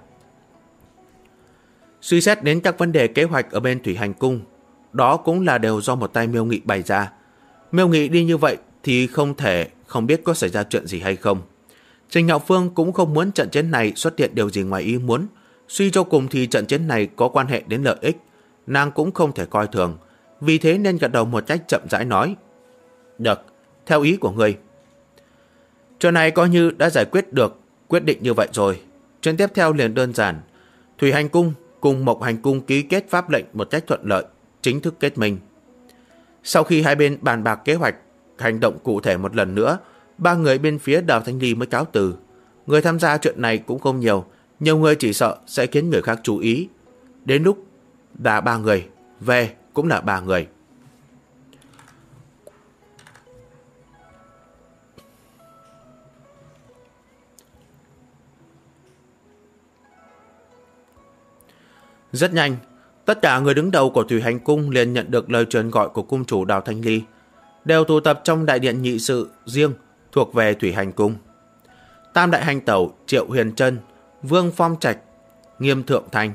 Suy xét đến các vấn đề kế hoạch ở bên Thủy Hành Cung, đó cũng là đều do một tay Miêu Nghị bày ra. Miêu Nghị đi như vậy thì không thể không biết có xảy ra chuyện gì hay không. Trình Ngạo Phương cũng không muốn trận chiến này xuất hiện điều gì ngoài ý muốn. Suy cho cùng thì trận chiến này có quan hệ đến lợi ích, nàng cũng không thể coi thường. Vì thế nên gật đầu một cách chậm rãi nói, được, theo ý của ngươi. Chuyện này coi như đã giải quyết được, quyết định như vậy rồi. Chuyện tiếp theo liền đơn giản. Thủy Hành Cung cùng Mộc Hành Cung ký kết pháp lệnh một cách thuận lợi, chính thức kết minh. Sau khi hai bên bàn bạc kế hoạch hành động cụ thể một lần nữa, ba người bên phía Đào Thanh Ly mới cáo từ. Người tham gia chuyện này cũng không nhiều, nhiều người chỉ sợ sẽ khiến người khác chú ý. Đến lúc đã 3 người, về cũng là 3 người. Rất nhanh, tất cả người đứng đầu của Thủy Hành Cung liền nhận được lời truyền gọi của cung chủ Đào Thanh Ly, đều tụ tập trong đại điện nghị sự riêng thuộc về Thủy Hành Cung. Tam đại hành tẩu Triệu Huyền Trân, Vương Phong Trạch, Nghiêm Thượng Thanh,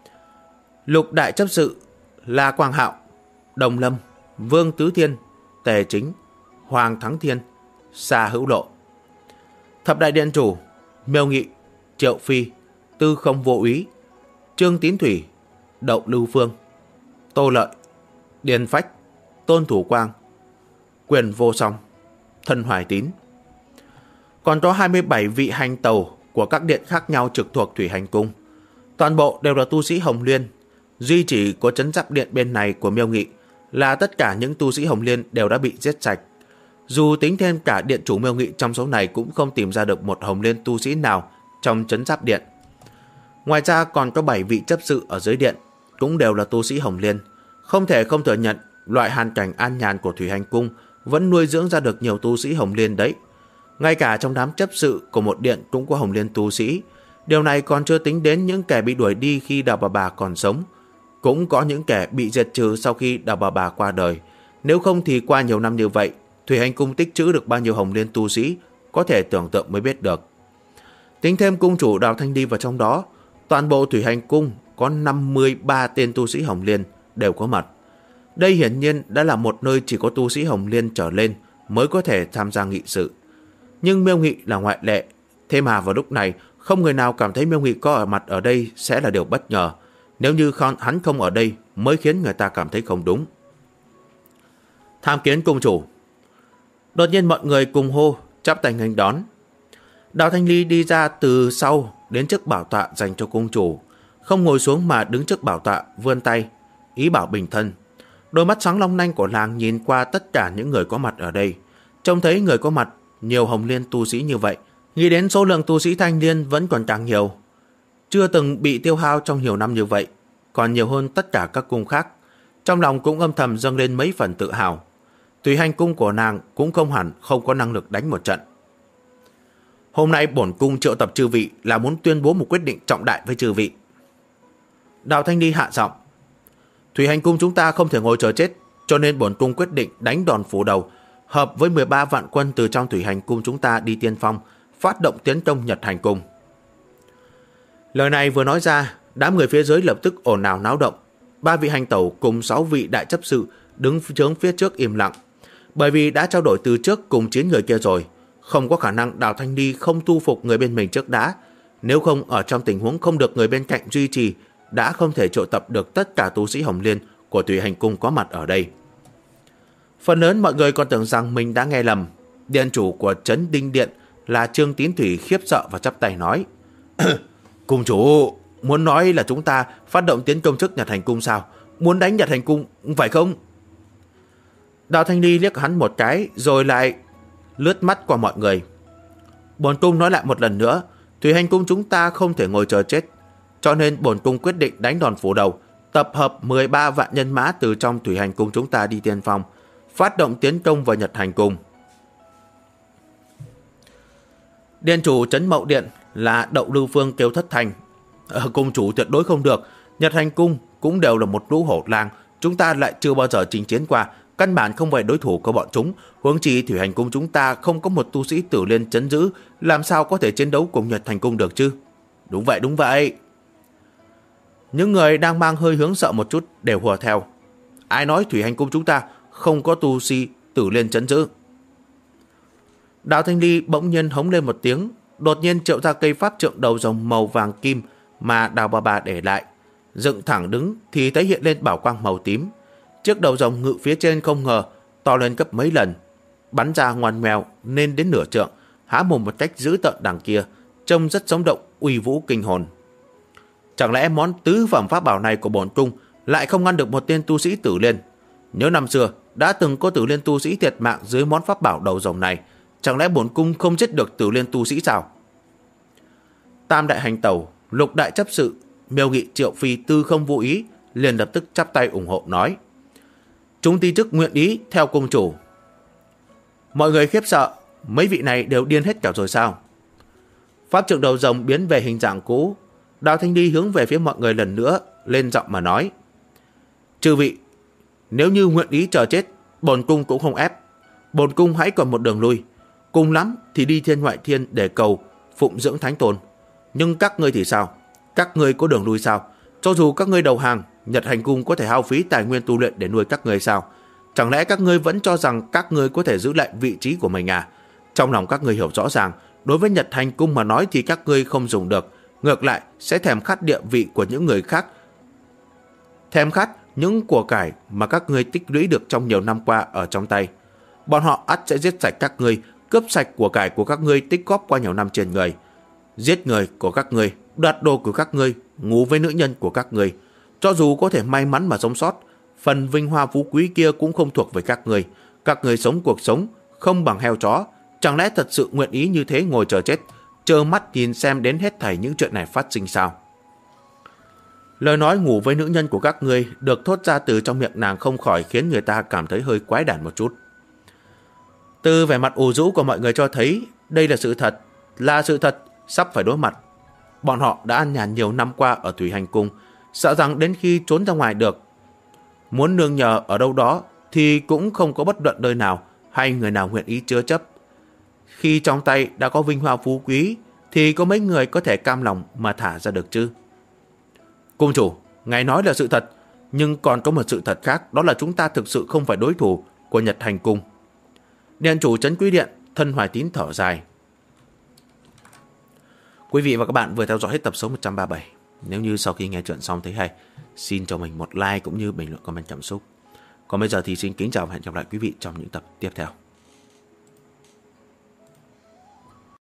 lục đại chấp sự La Quang Hạo, Đồng Lâm, Vương Tứ Thiên, Tề Chính, Hoàng Thắng Thiên, Sa Hữu Lộ, thập đại điện chủ Miêu Nghị, Triệu Phi, Tư Không Vô Úy, Trương Tín Thủy, Đậu Lưu Phương, Tô Lợi, Điền Phách, Tôn Thủ Quang, Quyền Vô Song, Thân Hoài Tín. Còn có 27 vị hành tàu của các điện khác nhau trực thuộc Thủy Hành Cung. Toàn bộ đều là tu sĩ Hồng Liên. Duy chỉ có trấn giáp điện bên này của Miêu Nghị là tất cả những tu sĩ Hồng Liên đều đã bị giết sạch. Dù tính thêm cả điện chủ Miêu Nghị, trong số này cũng không tìm ra được một Hồng Liên tu sĩ nào trong trấn giáp điện. Ngoài ra còn có 7 vị chấp sự ở dưới điện, cũng đều là tu sĩ Hồng Liên. Không thể không thừa nhận, loại hoàn cảnh an nhàn của Thủy Hành Cung vẫn nuôi dưỡng ra được nhiều tu sĩ Hồng Liên đấy. Ngay cả trong đám chấp sự của một điện cũng có Hồng Liên tu sĩ. Điều này còn chưa tính đến những kẻ bị đuổi đi khi Đào Bà còn sống. Cũng có những kẻ bị diệt trừ sau khi Đào Bà qua đời. Nếu không thì qua nhiều năm như vậy, Thủy Hành Cung tích trữ được bao nhiêu Hồng Liên tu sĩ, có thể tưởng tượng mới biết được. Tính thêm cung chủ Đào Thanh Ly vào trong đó, toàn bộ Thủy Hành Cung có 53 tên tu sĩ Hồng Liên đều có mặt. Đây hiển nhiên đã là một nơi chỉ có tu sĩ Hồng Liên trở lên mới có thể tham gia nghị sự. Nhưng Miêu Nghị là ngoại lệ. Thế mà vào lúc này, không người nào cảm thấy Miêu Nghị có ở mặt ở đây sẽ là điều bất ngờ. Nếu như hắn không ở đây mới khiến người ta cảm thấy không đúng. Tham kiến cung chủ. Đột nhiên mọi người cùng hô, chắp tay nghênh đón. Đào Thanh Ly đi ra từ sau đến trước bảo tọa dành cho cung chủ, không ngồi xuống mà đứng trước bảo tọa vươn tay, ý bảo bình thân. Đôi mắt sáng long lanh của nàng nhìn qua tất cả những người có mặt ở đây, trông thấy người có mặt nhiều Hồng Liên tu sĩ như vậy, nghĩ đến số lượng tu sĩ Thanh Liên vẫn còn càng nhiều, chưa từng bị tiêu hao trong nhiều năm như vậy, còn nhiều hơn tất cả các cung khác. Trong lòng cũng âm thầm dâng lên mấy phần tự hào. Thủy Hành Cung của nàng cũng không hẳn không có năng lực đánh một trận. Hôm nay bổn cung triệu tập chư vị là muốn tuyên bố một quyết định trọng đại với chư vị. Đào Thanh Ly hạ giọng. Thủy Hành Cung chúng ta không thể ngồi chờ chết, cho nên bổn cung quyết định đánh đòn phủ đầu, hợp với 13 vạn quân từ trong Thủy Hành Cung chúng ta đi tiên phong, phát động tiến công Nhật Hành Cung. Lời này vừa nói ra, đám người phía dưới lập tức ồn ào náo động. 3 vị hành tẩu cùng 6 vị đại chấp sự đứng hướng phía trước im lặng, bởi vì đã trao đổi từ trước cùng 9 người kia rồi, không có khả năng Đào Thanh Ly không thu phục người bên mình trước đã. Nếu không, ở trong tình huống không được người bên cạnh duy trì, đã không thể triệu tập được tất cả tu sĩ Hồng Liên của Thủy Hành Cung có mặt ở đây. Phần lớn mọi người còn tưởng rằng mình đã nghe lầm. Điện chủ của Trấn Đinh Điện là Trương Tín Thủy khiếp sợ và chắp tay nói: Cung chủ, muốn nói là chúng ta phát động tiến công trước Nhật Hành Cung sao? Muốn đánh Nhật Hành Cung, phải không? Đào Thanh Ly liếc hắn một cái, rồi lại lướt mắt qua mọi người. Bổn cung nói lại một lần nữa, Thủy Hành Cung chúng ta không thể ngồi chờ chết, cho nên bổn cung quyết định đánh đòn phủ đầu, tập hợp 13 vạn nhân mã từ trong Thủy Hành Cung chúng ta đi tiên phong, phát động tiến công vào Nhật Hành Cung. Điện chủ Trấn Mậu Điện là Đậu Lưu Phương kêu thất thành: Cung chủ tuyệt đối không được, Nhật Hành Cung cũng đều là một lũ hổ lang, chúng ta lại chưa bao giờ chinh chiến qua, căn bản không phải đối thủ của bọn chúng. Huống chi Thủy Hành Cung chúng ta không có một tu sĩ Tử Liên trấn giữ, làm sao có thể chiến đấu cùng Nhật Hành Cung được chứ? Đúng vậy, đúng vậy. Những người đang mang hơi hướng sợ một chút đều hùa theo: Ai nói Thủy Hành Cung chúng ta không có tu sĩ Tử Liên trấn giữ? Đào Thanh Ly bỗng nhiên hống lên một tiếng, đột nhiên triệu ra cây pháp trượng đầu rồng màu vàng kim mà Đào Bà Bà để lại, dựng thẳng đứng thì thấy hiện lên bảo quang màu tím. Chiếc đầu rồng ngự phía trên không ngờ to lên gấp mấy lần, bắn ra ngoằn ngoèo nên đến nửa trượng, há mồm một cách dữ tợn đằng kia, trông rất sống động, uy vũ kinh hồn. Chẳng lẽ món tứ phẩm pháp bảo này của bổn cung lại không ngăn được một tên tu sĩ Tử Liên? Nhớ năm xưa đã từng có Tử Liên tu sĩ thiệt mạng dưới món pháp bảo đầu rồng này, chẳng lẽ bổn cung không giết được Tử Liên tu sĩ sao? Tam đại hành tẩu, Lục đại chấp sự, Miêu Nghị, Triệu Phi, Tư Không vô ý liền lập tức chắp tay ủng hộ nói: Chúng ti chức nguyện ý theo cung chủ. Mọi người khiếp sợ, mấy vị này đều điên hết cả rồi sao? Pháp trượng đầu rồng biến về hình dạng cũ. Đào Thanh Ly hướng về phía mọi người lần nữa, lên giọng mà nói: Chư vị, nếu như nguyện ý chờ chết, bổn cung cũng không ép. Bổn cung hãy còn một đường lui, cùng lắm thì đi thiên ngoại thiên để cầu phụng dưỡng thánh tôn. Nhưng các ngươi thì sao? Các ngươi có đường lui sao? Cho dù các ngươi đầu hàng, Nhật Hành Cung có thể hao phí tài nguyên tu luyện để nuôi các ngươi sao? Chẳng lẽ các ngươi vẫn cho rằng các ngươi có thể giữ lại vị trí của mình à? Trong lòng các ngươi hiểu rõ ràng, đối với Nhật Hành Cung mà nói thì các ngươi không dùng được, ngược lại sẽ thèm khát địa vị của những người khác, thèm khát những của cải mà các ngươi tích lũy được trong nhiều năm qua ở trong tay. Bọn họ ắt sẽ giết sạch các ngươi, cướp sạch của cải của các ngươi tích góp qua nhiều năm trên người, giết người của các ngươi, đoạt đồ của các ngươi, ngủ với nữ nhân của các ngươi. Cho dù có thể may mắn mà sống sót, phần vinh hoa phú quý kia cũng không thuộc về các ngươi. Các ngươi sống cuộc sống không bằng heo chó, chẳng lẽ thật sự nguyện ý như thế ngồi chờ chết, trơ mắt nhìn xem đến hết thảy những chuyện này phát sinh sao? Lời nói ngủ với nữ nhân của các ngươi được thốt ra từ trong miệng nàng không khỏi khiến người ta cảm thấy hơi quái đản một chút. Từ vẻ mặt ủ rũ của mọi người cho thấy đây là sự thật sắp phải đối mặt. Bọn họ đã ăn nhàn nhiều năm qua ở Thủy Hành Cung, sợ rằng đến khi trốn ra ngoài được, muốn nương nhờ ở đâu đó thì cũng không có bất luận nơi nào hay người nào nguyện ý chứa chấp. Khi trong tay đã có vinh hoa phú quý thì có mấy người có thể cam lòng mà thả ra được chứ? Cung chủ, ngài nói là sự thật, nhưng còn có một sự thật khác, đó là chúng ta thực sự không phải đối thủ của Nhật Hành Cung. Điện chủ Trấn Quý Điện Thân Hoài Tín thở dài. Quý vị và các bạn vừa theo dõi hết tập số 137. Nếu như sau khi nghe chuyện xong thấy hay, xin cho mình một like cũng như bình luận comment cảm xúc. Còn bây giờ thì xin kính chào và hẹn gặp lại quý vị trong những tập tiếp theo.